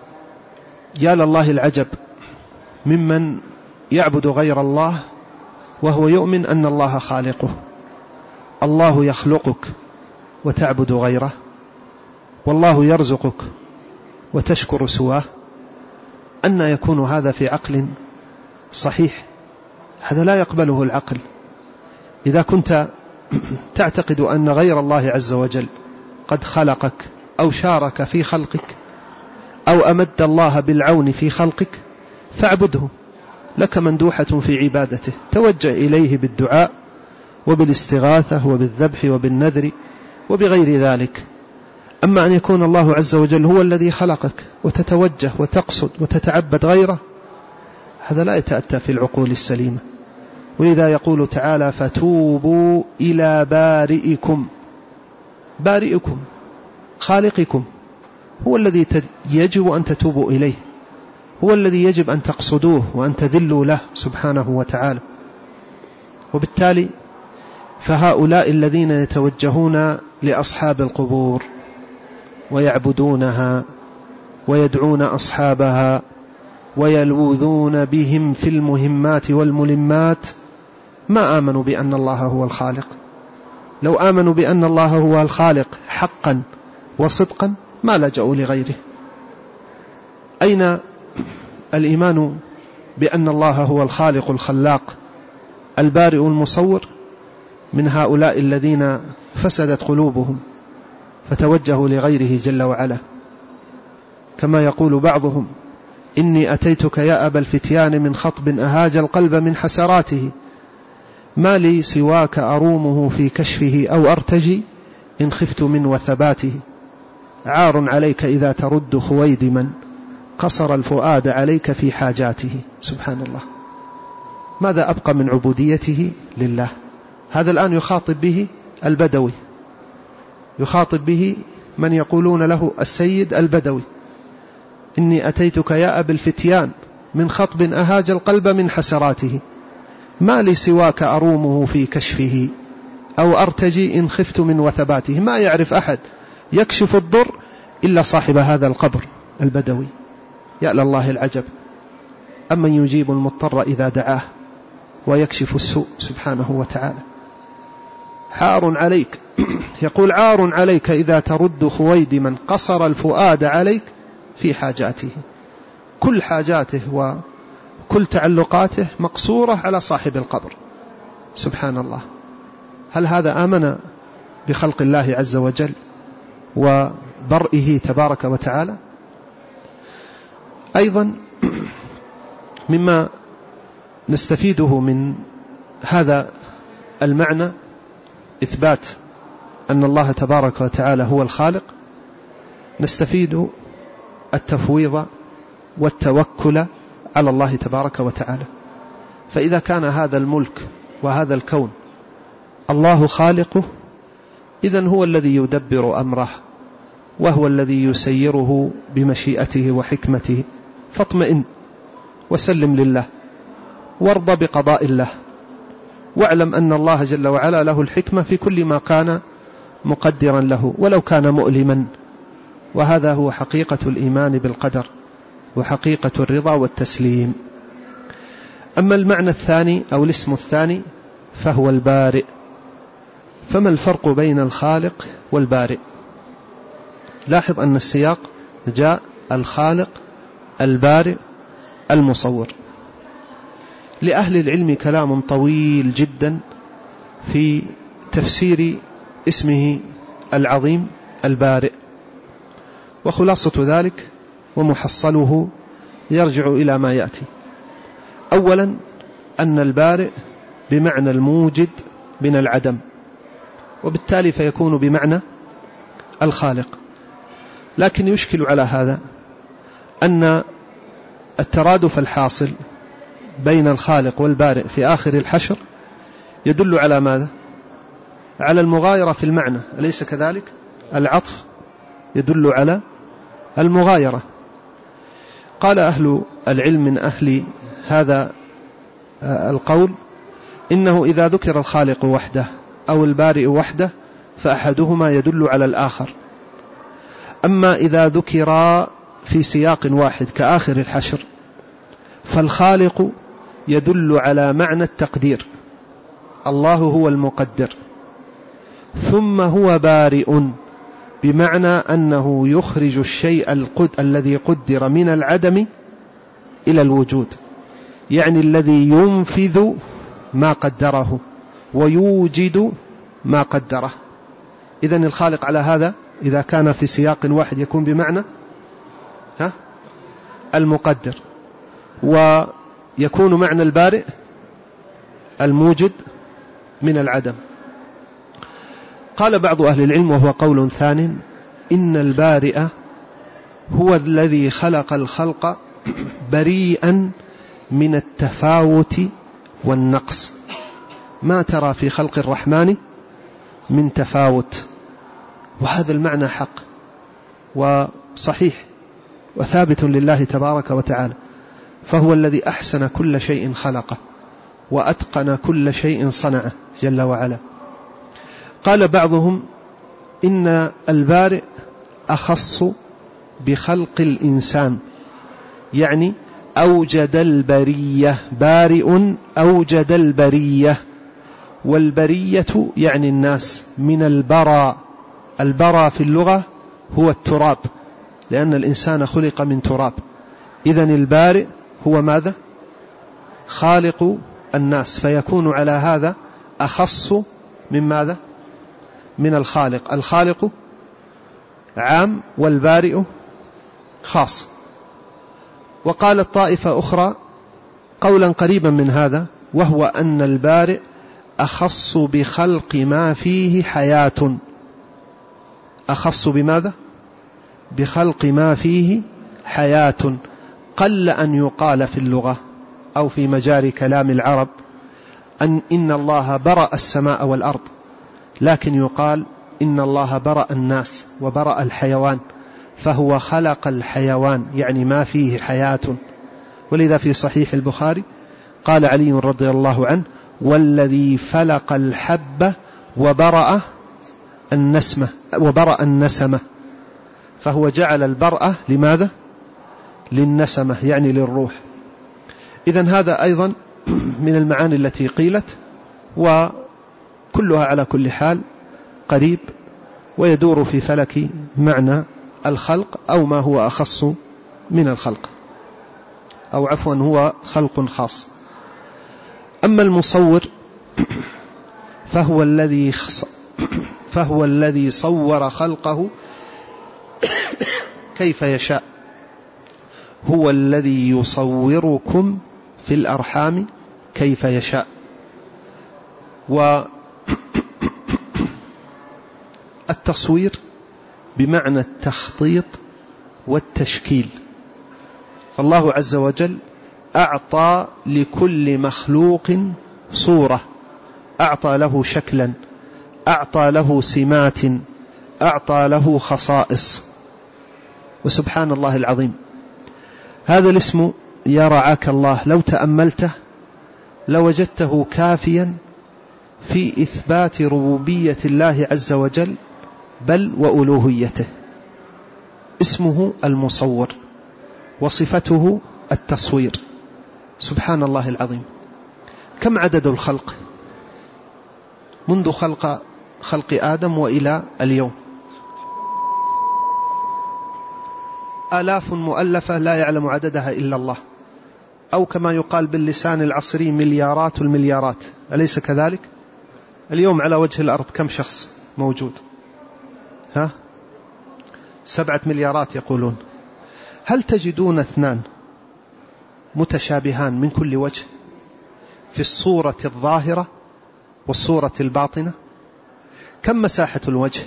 لله العجب ممن يعبد غير الله وهو يؤمن أن الله خالقه. الله يخلقك وتعبد غيره، والله يرزقك وتشكر سواه. أن يكون هذا في عقل صحيح؟ هذا لا يقبله العقل. إذا كنت تعتقد أن غير الله عز وجل قد خلقك أو شارك في خلقك أو أمد الله بالعون في خلقك فاعبده، لك مندوحة في عبادته، توجه إليه بالدعاء وبالاستغاثة وبالذبح وبالنذر وبغير ذلك. أما أن يكون الله عز وجل هو الذي خلقك وتتوجه وتقصد وتتعبد غيره، هذا لا يتأتى في العقول السليمة. ولذا يقول تعالى فتوبوا إلى بارئكم. بارئكم خالقكم هو الذي يجب أن تتوبوا إليه، هو الذي يجب أن تقصدوه وأن تذلوا له سبحانه وتعالى. وبالتالي فهؤلاء الذين يتوجهون لأصحاب القبور ويعبدونها ويدعون أصحابها ويلوذون بهم في المهمات والملمات ما آمنوا بأن الله هو الخالق. لو آمنوا بأن الله هو الخالق حقا وصدقا ما لجأوا لغيره. أين الإيمان بأن الله هو الخالق الخلاق البارئ المصور من هؤلاء الذين فسدت قلوبهم فتوجهوا لغيره جل وعلا؟ كما يقول بعضهم إني أتيتك يا أبا الفتيان من خطب أهاج القلب من حسراته، ما لي سواك أرومه في كشفه أو أرتجي إن خفت من وثباته، عار عليك إذا ترد خويدما قصر الفؤاد عليك في حاجاته. سبحان الله، ماذا أبقى من عبوديته لله؟ هذا الآن يخاطب به البدوي، يخاطب به من يقولون له السيد البدوي، إني أتيتك يا أبا الفتيان من خطب أهاج القلب من حسراته، ما لي سواك أرومه في كشفه أو أرتجي إن خفت من وثباته. ما يعرف أحد يكشف الضر إلا صاحب هذا القبر البدوي. يا لله العجب، أمن يجيب المضطر إذا دعاه ويكشف السوء سبحانه وتعالى. حار عليك، يقول عار عليك إذا ترد خويد من قصر الفؤاد عليك في حاجاته. كل حاجاته وكل تعلقاته مقصورة على صاحب القبر. سبحان الله، هل هذا آمن بخلق الله عز وجل وبرئه تبارك وتعالى؟ أيضا مما نستفيده من هذا المعنى إثبات أن الله تبارك وتعالى هو الخالق، نستفيد التفويض والتوكل على الله تبارك وتعالى. فإذا كان هذا الملك وهذا الكون الله خالقه، إذن هو الذي يدبر أمره وهو الذي يسيره بمشيئته وحكمته، فاطمئن وسلم لله وارضى بقضاء الله، واعلم أن الله جل وعلا له الحكمة في كل ما كان مقدرا له ولو كان مؤلما. وهذا هو حقيقة الإيمان بالقدر وحقيقة الرضا والتسليم. أما المعنى الثاني أو الاسم الثاني فهو البارئ. فما الفرق بين الخالق والبارئ؟ لاحظ أن السياق جاء الخالق البارئ المصور. لأهل العلم كلام طويل جدا في تفسير اسمه العظيم البارئ، وخلاصة ذلك ومحصله يرجع إلى ما يأتي. أولا أن البارئ بمعنى الموجد من العدم، وبالتالي فيكون بمعنى الخالق. لكن يشكل على هذا أن الترادف الحاصل بين الخالق والبارئ في آخر الحشر يدل على ماذا؟ على المغايرة في المعنى، أليس كذلك؟ العطف يدل على المغايرة. قال أهل العلم من أهل هذا القول إنه إذا ذكر الخالق وحده أو البارئ وحده فأحدهما يدل على الآخر. أما إذا ذكر في سياق واحد كآخر الحشر فالخالق يدل على معنى التقدير، الله هو المقدر، ثم هو بارئ بمعنى أنه يخرج الشيء القد الذي قدر من العدم إلى الوجود، يعني الذي ينفذ ما قدره ويوجد ما قدره. إذن الخالق على هذا إذا كان في سياق واحد يكون بمعنى ها المقدر، ويكون معنى البارئ الموجد من العدم. قال بعض أهل العلم وهو قول ثان إن البارئ هو الذي خلق الخلق بريئا من التفاوت والنقص، ما ترى في خلق الرحمن من تفاوت. وهذا المعنى حق وصحيح وثابت لله تبارك وتعالى، فهو الذي أحسن كل شيء خلقه وأتقن كل شيء صنعه جل وعلا. قال بعضهم إن البارئ أخص بخلق الإنسان، يعني أوجد البرية، بارئ أوجد البرية، والبرية يعني الناس من البرى. البرى في اللغة هو التراب، لأن الإنسان خلق من تراب. إذن البارئ هو ماذا؟ خالق الناس، فيكون على هذا أخص من ماذا؟ من الخالق. الخالق عام والبارئ خاص. وقالت طائفة أخرى قولا قريبا من هذا، وهو أن البارئ أخص بخلق ما فيه حياة. أخص بماذا؟ بخلق ما فيه حياة. قل أن يقال في اللغة أو في مجاري كلام العرب أن إن الله برأ السماء والأرض، لكن يقال إن الله برأ الناس وبرأ الحيوان، فهو خلق الحيوان يعني ما فيه حياة. ولذا في صحيح البخاري قال علي رضي الله عنه والذي فلق الحب وبرأ النسمة وبرأ النسمة، فهو جعل البرأة لماذا؟ للنسمة يعني للروح. إذن هذا أيضا من المعاني التي قيلت، وكلها على كل حال قريب ويدور في فلك معنى الخلق أو ما هو أخص من الخلق، أو عفوا هو خلق خاص. أما المصور فهو الذي فهو الذي صور خلقه كيف يشاء. هو الذي يصوركم في الأرحام كيف يشاء. والتصوير بمعنى التخطيط والتشكيل. فالله عز وجل أعطى لكل مخلوق صورة، أعطى له شكلا، أعطى له سمات، أعطى له خصائص. وسبحان الله العظيم، هذا الاسم يا رعاك الله لو تأملته لوجدته كافيا في إثبات ربوبية الله عز وجل بل وألوهيته. اسمه المصور وصفته التصوير. سبحان الله العظيم. كم عدد الخلق منذ خلق خلق آدم وإلى اليوم؟ آلاف مؤلفة لا يعلم عددها إلا الله، أو كما يقال باللسان العصري مليارات المليارات، أليس كذلك؟ اليوم على وجه الأرض كم شخص موجود؟ ها؟ سبعة مليارات يقولون. هل تجدون اثنان متشابهان من كل وجه في الصورة الظاهرة والصورة الباطنة؟ كم مساحة الوجه؟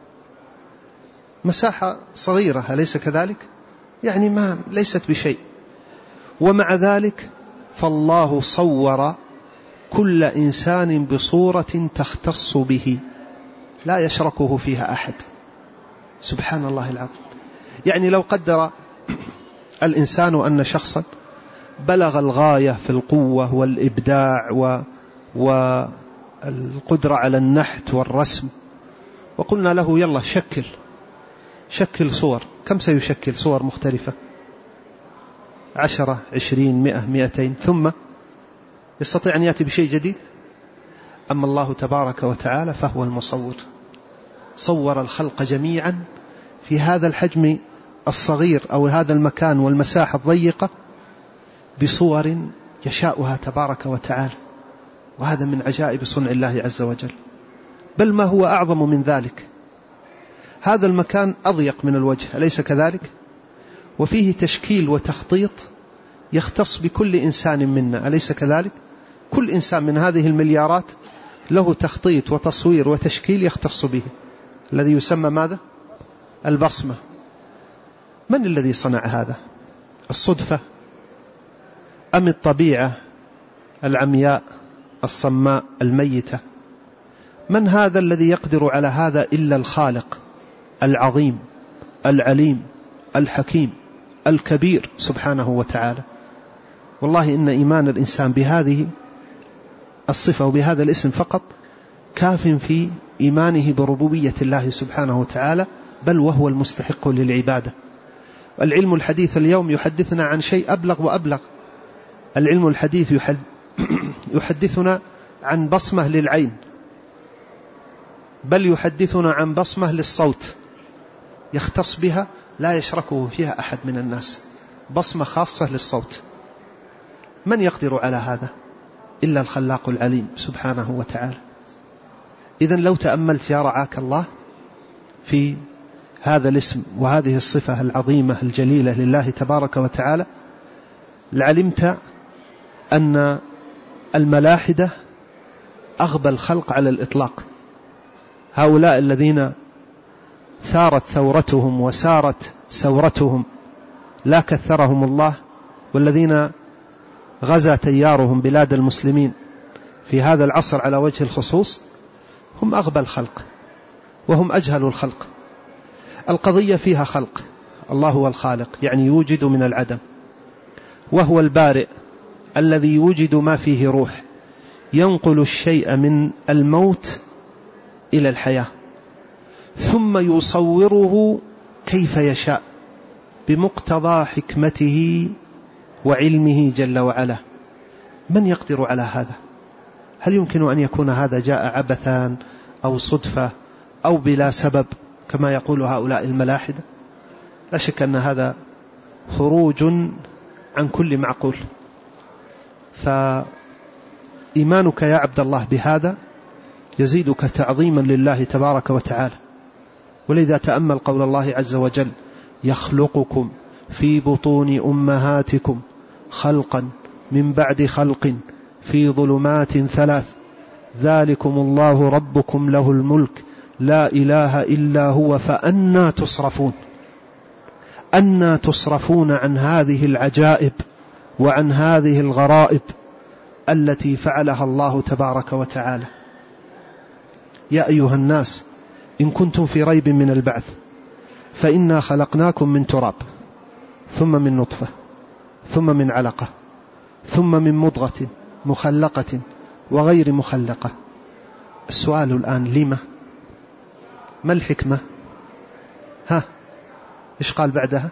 مساحة صغيرة، أليس كذلك؟ يعني ما ليست بشيء. ومع ذلك فالله صور كل إنسان بصورة تختص به لا يشركه فيها أحد. سبحان الله العظيم. يعني لو قدر الإنسان أن شخصا بلغ الغاية في القوة والإبداع والقدرة على النحت والرسم، وقلنا له يلا شكل شكل صور، كم سيشكل صور مختلفة؟ عشرة، عشرين، مئة، مئتين، ثم يستطيع أن يأتي بشيء جديد. أما الله تبارك وتعالى فهو المصور، صور الخلق جميعا في هذا الحجم الصغير أو هذا المكان والمساحة الضيقة بصور يشاؤها تبارك وتعالى. وهذا من عجائب صنع الله عز وجل. بل ما هو أعظم من ذلك، هذا المكان أضيق من الوجه، أليس كذلك؟ وفيه تشكيل وتخطيط يختص بكل إنسان منا، أليس كذلك؟ كل إنسان من هذه المليارات له تخطيط وتصوير وتشكيل يختص به، الذي يسمى ماذا؟ البصمة. من الذي صنع هذا؟ الصدفة أم الطبيعة العمياء الصماء الميتة؟ من هذا الذي يقدر على هذا إلا الخالق العظيم العليم الحكيم الكبير سبحانه وتعالى. والله إن إيمان الإنسان بهذه الصفة وبهذا الاسم فقط كاف في إيمانه بربوبية الله سبحانه وتعالى، بل وهو المستحق للعبادة. العلم الحديث اليوم يحدثنا عن شيء أبلغ وأبلغ. العلم الحديث يحدثنا عن بصمة للعين، بل يحدثنا عن بصمة للصوت يختص بها لا يشركه فيها أحد من الناس، بصمة خاصة للصوت. من يقدر على هذا إلا الخلاق العليم سبحانه وتعالى. إذن لو تأملت يا رعاك الله في هذا الاسم وهذه الصفة العظيمة الجليلة لله تبارك وتعالى لعلمت أن الملاحدة أغبى الخلق على الإطلاق. هؤلاء الذين ثارت ثورتهم وسارت سورتهم لا كثرهم الله، والذين غزا تيارهم بلاد المسلمين في هذا العصر على وجه الخصوص، هم أغبى الخلق وهم أجهل الخلق. القضية فيها خلق، الله هو الخالق، يعني يوجد من العدم، وهو البارئ الذي يوجد ما فيه روح، ينقل الشيء من الموت إلى الحياة، ثم يصوره كيف يشاء بمقتضى حكمته وعلمه جل وعلا. من يقدر على هذا؟ هل يمكن أن يكون هذا جاء عبثا أو صدفة أو بلا سبب كما يقول هؤلاء الملاحدة؟ لا شك أن هذا خروج عن كل معقول. فإيمانك يا عبد الله بهذا يزيدك تعظيما لله تبارك وتعالى. ولذا تأمل قول الله عز وجل: يخلقكم في بطون أمهاتكم خلقا من بعد خلق في ظلمات ثلاث ذلكم الله ربكم له الملك لا إله إلا هو فأنى تصرفون. أنى تصرفون عن هذه العجائب وعن هذه الغرائب التي فعلها الله تبارك وتعالى. يا أيها الناس إن كنتم في ريب من البعث فإنا خلقناكم من تراب ثم من نطفة ثم من علقة ثم من مضغة مخلقة وغير مخلقة. السؤال الآن: لما؟ ما الحكمة؟ ها إيش قال بعدها؟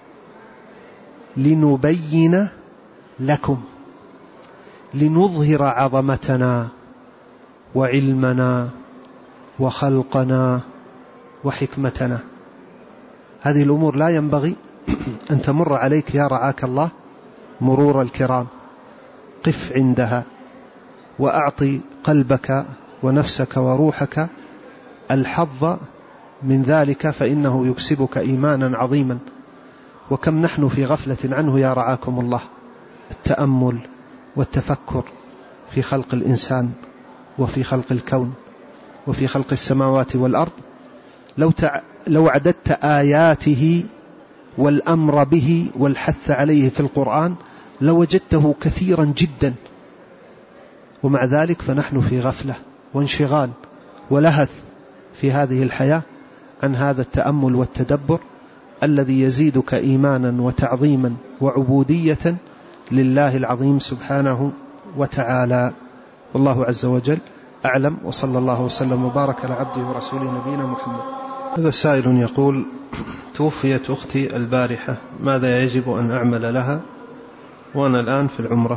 لنبين لكم، لنظهر عظمتنا وعلمنا وخلقنا وحكمتنا. هذه الأمور لا ينبغي أن تمر عليك يا رعاك الله مرور الكرام. قف عندها وأعطي قلبك ونفسك وروحك الحظ من ذلك، فإنه يكسبك إيمانا عظيما. وكم نحن في غفلة عنه يا رعاكم الله. التأمل والتفكر في خلق الإنسان وفي خلق الكون وفي خلق السماوات والأرض. لو, تع... لو عددت آياته والأمر به والحث عليه في القرآن لوجدته كثيرا جدا، ومع ذلك فنحن في غفلة وانشغال ولهث في هذه الحياة عن هذا التأمل والتدبر الذي يزيدك إيمانا وتعظيما وعبودية لله العظيم سبحانه وتعالى. والله عز وجل أعلم، وصلى الله وسلم وبارك على عبده ورسوله نبينا محمد. هذا سائل يقول: توفيت أختي البارحة، ماذا يجب أن أعمل لها وأنا الآن في العمرة؟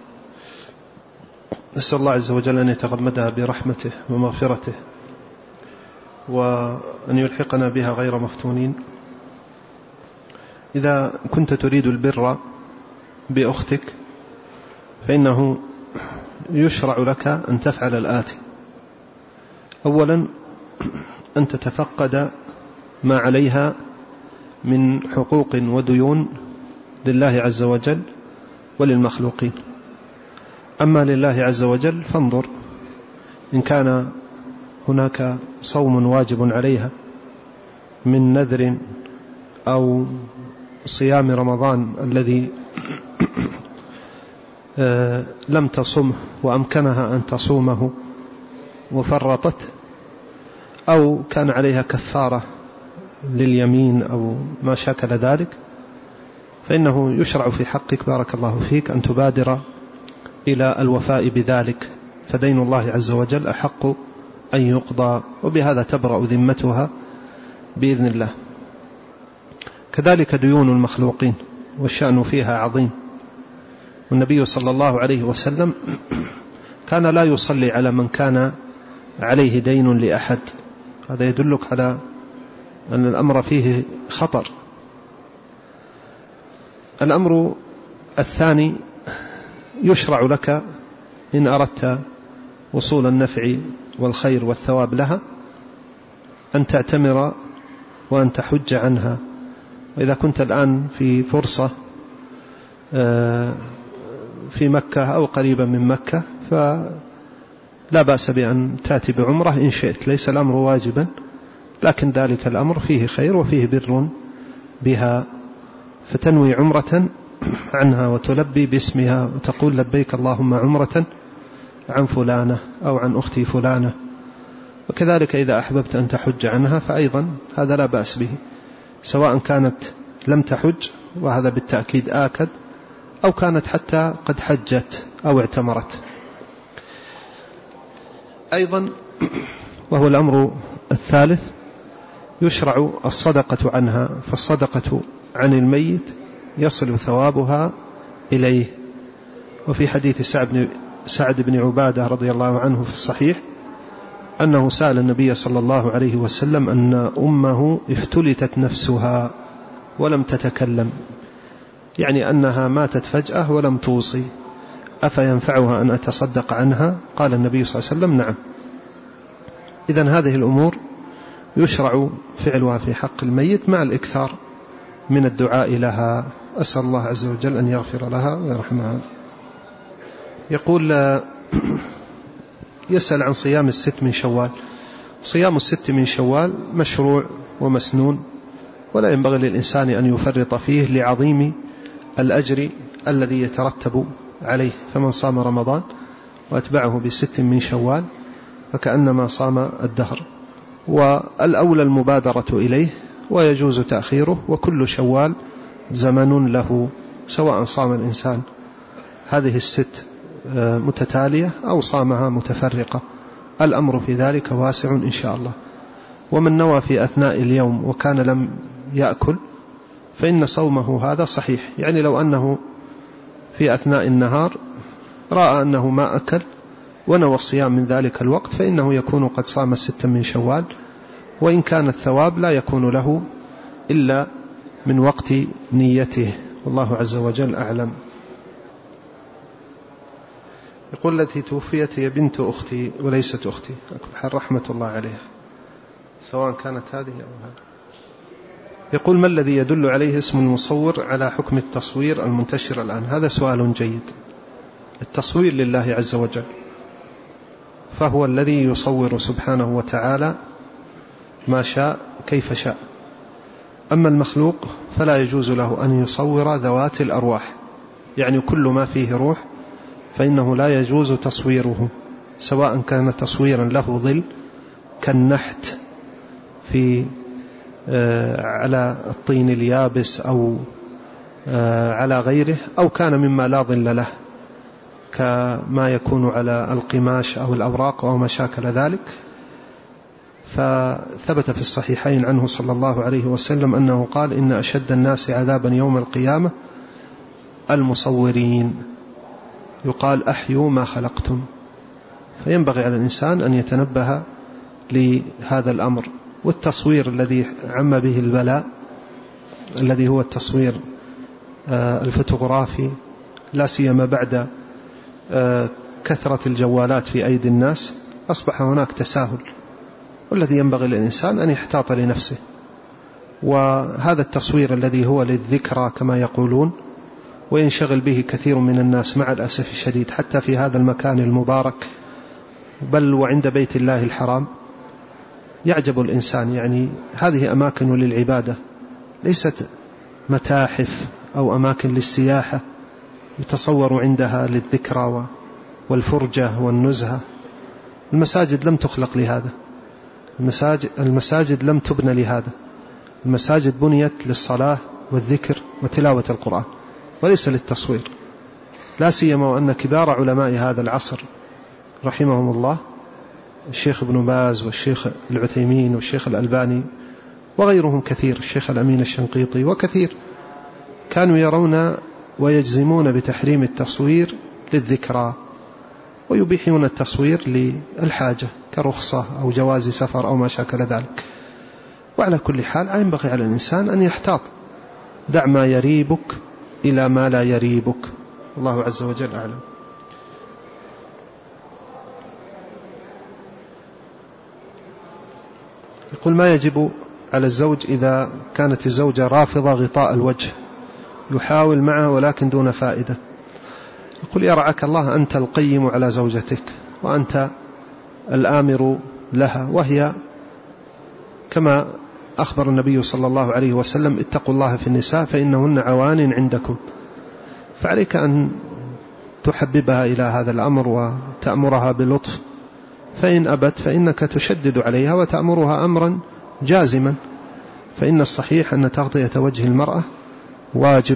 نسأل الله عز وجل أن يتغمدها برحمته ومغفرته وأن يلحقنا بها غير مفتونين. إذا كنت تريد البر بأختك فإنه يشرع لك أن تفعل الآتي: أولا أن تتفقد ما عليها من حقوق وديون لله عز وجل وللمخلوقين. أما لله عز وجل فانظر إن كان هناك صوم واجب عليها من نذر أو صيام رمضان الذي لم تصمه وأمكنها أن تصومه وفرطت، أو كان عليها كفارة لليمين أو ما شاكل ذلك، فإنه يشرع في حقك بارك الله فيك أن تبادر إلى الوفاء بذلك، فدين الله عز وجل أحق أن يقضى، وبهذا تبرأ ذمتها بإذن الله. كذلك ديون المخلوقين والشأن فيها عظيم، والنبي صلى الله عليه وسلم كان لا يصلي على من كان عليه دين لأحد. هذا يدلك على أن الأمر فيه خطر. الأمر الثاني: يشرع لك إن أردت وصول النفع والخير والثواب لها أن تعتمر وأن تحج عنها. وإذا كنت الآن في فرصة في مكة أو قريبا من مكة فلا بأس بأن تأتي بعمرة إن شئت، ليس الأمر واجبا، لكن ذلك الأمر فيه خير وفيه بر بها، فتنوي عمرة عنها وتلبي باسمها وتقول: لبيك اللهم عمرة عن فلانة أو عن أختي فلانة. وكذلك إذا أحببت أن تحج عنها فأيضا هذا لا بأس به، سواء كانت لم تحج وهذا بالتأكيد آكد، أو كانت حتى قد حجت أو اعتمرت. أيضا وهو الأمر الثالث: يشرع الصدقة عنها، فالصدقة عن الميت يصل ثوابها إليه. وفي حديث سعد بن عبادة رضي الله عنه في الصحيح أنه سأل النبي صلى الله عليه وسلم أن أمه افتلتت نفسها ولم تتكلم، يعني أنها ماتت فجأة ولم توصي، أفينفعها أن أتصدق عنها؟ قال النبي صلى الله عليه وسلم: نعم. إذن هذه الأمور يشرع فعلها في حق الميت مع الإكثار من الدعاء لها. أسأل الله عز وجل أن يغفر لها ويرحمها. يقول يسأل عن صيام الست من شوال. صيام الست من شوال مشروع ومسنون، ولا ينبغي للإنسان أن يفرط فيه لعظيم الأجر الذي يترتب عليه. فمن صام رمضان وأتبعه بست من شوال فكأنما صام الدهر، والأولى المبادرة إليه ويجوز تأخيره، وكل شوال زمن له، سواء صام الإنسان هذه الست متتالية أو صامها متفرقة، الأمر في ذلك واسع إن شاء الله. ومن نوى في أثناء اليوم وكان لم يأكل فإن صومه هذا صحيح. يعني لو أنه في أثناء النهار رأى أنه ما أكل ونوى الصيام من ذلك الوقت فإنه يكون قد صام ستا من شوال، وإن كان الثواب لا يكون له إلا من وقت نيته، والله عز وجل أعلم. يقول التي توفيت هي بنت أختي وليست أختي، رحمة الله عليها، سواء كانت هذه أو هذه. يقول ما الذي يدل عليه اسم المصور على حكم التصوير المنتشر الآن؟ هذا سؤال جيد. التصوير لله عز وجل، فهو الذي يصور سبحانه وتعالى ما شاء كيف شاء. أما المخلوق فلا يجوز له أن يصور ذوات الأرواح، يعني كل ما فيه روح فإنه لا يجوز تصويره، سواء كان تصويرا له ظل كالنحت في على الطين اليابس أو على غيره، أو كان مما لا ظل له كما يكون على القماش أو الأوراق أو ما شاكل ذلك. فثبت في الصحيحين عنه صلى الله عليه وسلم أنه قال إن أشد الناس عذابا يوم القيامة المصورين، يقال أحيوا ما خلقتم. فينبغي على الإنسان أن يتنبه لهذا الأمر. والتصوير الذي عم به البلاء الذي هو التصوير الفوتوغرافي، لا سيما بعد كثرة الجوالات في أيدي الناس، أصبح هناك تساهل، والذي ينبغي للإنسان أن يحتاط لنفسه. وهذا التصوير الذي هو للذكرى كما يقولون، وينشغل به كثير من الناس مع الأسف الشديد حتى في هذا المكان المبارك، بل وعند بيت الله الحرام. يعجب الإنسان، يعني هذه أماكن للعبادة، ليست متاحف أو أماكن للسياحة يتصور عندها للذكرى والفرجة والنزهة. المساجد لم تخلق لهذا، المساجد, المساجد لم تبنى لهذا. المساجد بنيت للصلاة والذكر وتلاوة القرآن، وليس للتصوير. لا سيما وأن كبار علماء هذا العصر رحمهم الله، الشيخ ابن باز والشيخ العثيمين والشيخ الألباني وغيرهم كثير، الشيخ الأمين الشنقيطي وكثير، كانوا يرون ويجزمون بتحريم التصوير للذكرى، ويبيحون التصوير للحاجة كرخصة أو جواز سفر أو ما شاكل ذلك. وعلى كل حال ينبغي على الإنسان أن يحتاط، دع ما يريبك إلى ما لا يريبك، الله عز وجل أعلم. يقول ما يجب على الزوج إذا كانت الزوجة رافضة غطاء الوجه، يحاول معها ولكن دون فائدة. يقول يرعاك الله أنت القيم على زوجتك وأنت الآمر لها، وهي كما أخبر النبي صلى الله عليه وسلم اتقوا الله في النساء فإنهن عوان عندكم. فعليك أن تحببها إلى هذا الأمر وتأمرها بلطف، فإن أبت فإنك تشدد عليها وتأمرها أمرا جازما. فإن الصحيح أن تغطية وجه المرأة واجب.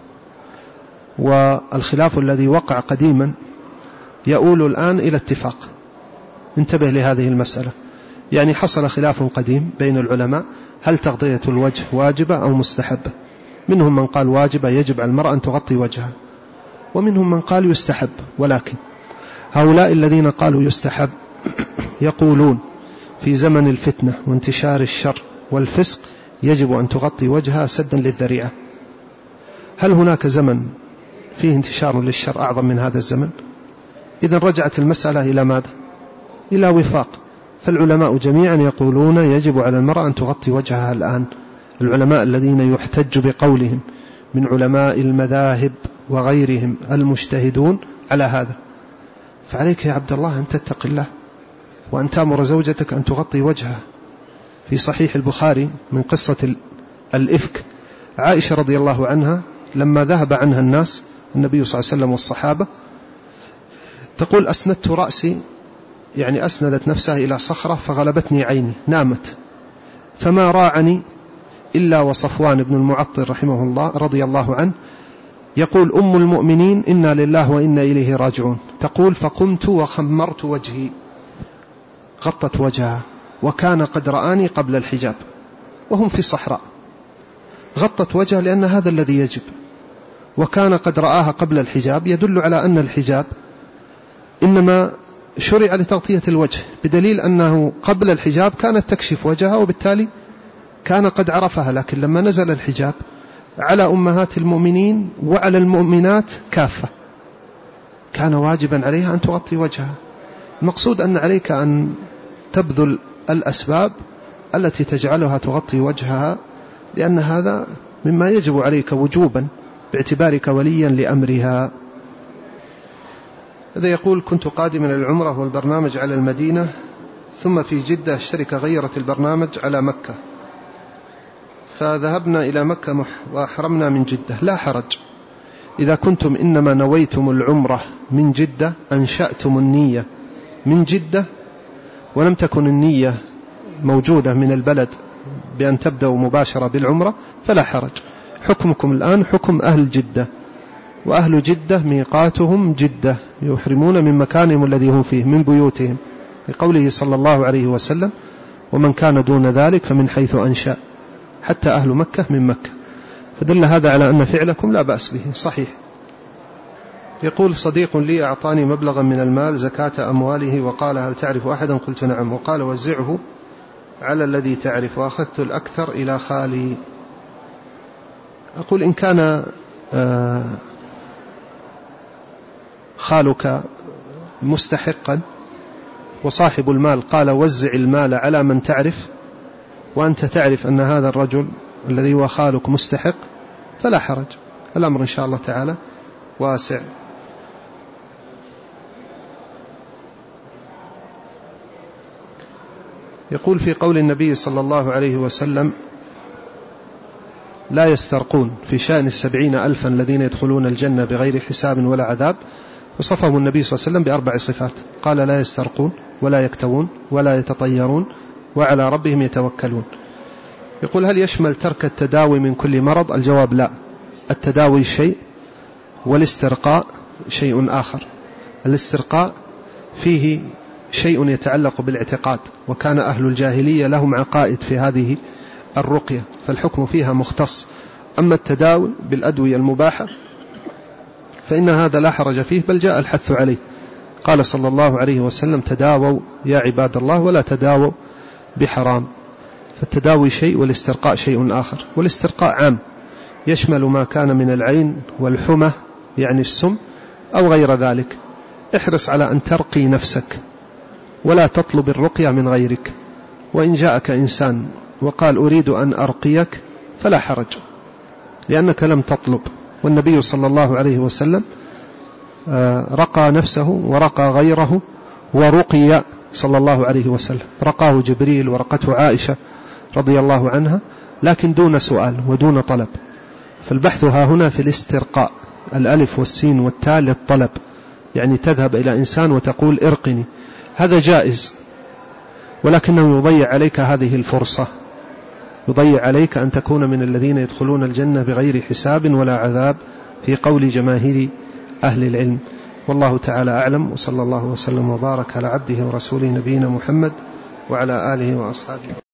والخلاف الذي وقع قديما يؤول الآن إلى اتفاق. انتبه لهذه المسألة، يعني حصل خلاف قديم بين العلماء هل تغطية الوجه واجبة أو مستحبة. منهم من قال واجبة، يجب على المرأة أن تغطي وجهها، ومنهم من قال يستحب. ولكن هؤلاء الذين قالوا يستحب يقولون في زمن الفتنة وانتشار الشر والفسق يجب أن تغطي وجهها سدا للذريعة. هل هناك زمن فيه انتشار للشر أعظم من هذا الزمن؟ إذن رجعت المسألة إلى ماذا؟ إلى وفاق. فالعلماء جميعا يقولون يجب على المرأة أن تغطي وجهها الآن، العلماء الذين يحتج بقولهم من علماء المذاهب وغيرهم المجتهدون على هذا. فعليك يا عبد الله أن تتق الله وأن تأمر زوجتك أن تغطي وجهها. في صحيح البخاري من قصة الإفك، عائشة رضي الله عنها لما ذهب عنها الناس النبي صلى الله عليه وسلم والصحابة، تقول أسندت رأسي، يعني أسندت نفسها إلى صخرة فغلبتني عيني، نامت، فما راعني إلا وصفوان بن المعطل رحمه الله رضي الله عنه يقول أم المؤمنين إنا لله وإنا إليه راجعون، تقول فقمت وخمرت وجهي، غطت وجهها، وكان قد رآني قبل الحجاب وهم في صحراء، غطت وجهها لأن هذا الذي يجب، وكان قد رآها قبل الحجاب، يدل على أن الحجاب إنما شرع لتغطية الوجه، بدليل أنه قبل الحجاب كانت تكشف وجهها وبالتالي كان قد عرفها، لكن لما نزل الحجاب على أمهات المؤمنين وعلى المؤمنات كافة كان واجبا عليها أن تغطي وجهها. المقصود أن عليك أن تبذل الأسباب التي تجعلها تغطي وجهها، لأن هذا مما يجب عليك وجوبا باعتبارك وليا لأمرها. هذا يقول كنت قادما للعمرة والبرنامج على المدينة، ثم في جدة الشركة غيرت البرنامج على مكة، فذهبنا إلى مكة وأحرمنا من جدة. لا حرج إذا كنتم إنما نويتم العمرة من جدة، أنشأتم النية من جدة ولم تكن النية موجودة من البلد بأن تبدأوا مباشرة بالعمرة، فلا حرج. حكمكم الآن حكم أهل جدة، وأهل جدة ميقاتهم جدة، يحرمون من مكانهم الذي هم فيه من بيوتهم، لقوله صلى الله عليه وسلم ومن كان دون ذلك فمن حيث أنشأ، حتى أهل مكة من مكة، فدل هذا على أن فعلكم لا بأس به صحيح. يقول صديق لي أعطاني مبلغا من المال زكاة أمواله وقال هل تعرف أحدا؟ قلت نعم، وقال وزعه على الذي تعرف، وأخذت الأكثر إلى خالي. أقول إن كان خالك مستحقا وصاحب المال قال وزع المال على من تعرف، وأنت تعرف أن هذا الرجل الذي هو خالك مستحق، فلا حرج، الأمر إن شاء الله تعالى واسع. يقول في قول النبي صلى الله عليه وسلم لا يسترقون في شأن السبعين ألفا الذين يدخلون الجنة بغير حساب ولا عذاب، وصفهم النبي صلى الله عليه وسلم بأربع صفات، قال لا يسترقون ولا يكتوون ولا يتطيرون وعلى ربهم يتوكلون. يقول هل يشمل ترك التداوي من كل مرض؟ الجواب لا، التداوي شيء والاسترقاء شيء آخر. الاسترقاء فيه شيء يتعلق بالاعتقاد، وكان أهل الجاهلية لهم عقائد في هذه الرقية فالحكم فيها مختص. أما التداوي بالأدوية المباحة فإن هذا لا حرج فيه، بل جاء الحث عليه، قال صلى الله عليه وسلم تداووا يا عباد الله ولا تداووا بحرام. فالتداوي شيء والاسترقاء شيء آخر، والاسترقاء عام يشمل ما كان من العين والحمى يعني السم أو غير ذلك. احرص على أن ترقي نفسك ولا تطلب الرقية من غيرك، وإن جاءك إنسان وقال أريد أن أرقيك فلا حرج، لأنك لم تطلب. والنبي صلى الله عليه وسلم رقى نفسه ورقى غيره ورقي صلى الله عليه وسلم، رقاه جبريل ورقته عائشة رضي الله عنها، لكن دون سؤال ودون طلب. فالبحث ها هنا في الاسترقاء، الألف والسين والتاء للطلب، يعني تذهب إلى إنسان وتقول ارقني، هذا جائز، ولكنه يضيع عليك هذه الفرصة، يضيع عليك أن تكون من الذين يدخلون الجنة بغير حساب ولا عذاب في قول جماهير أهل العلم. والله تعالى أعلم، وصلى الله وسلم وبارك على عبده ورسوله نبينا محمد وعلى آله وأصحابه.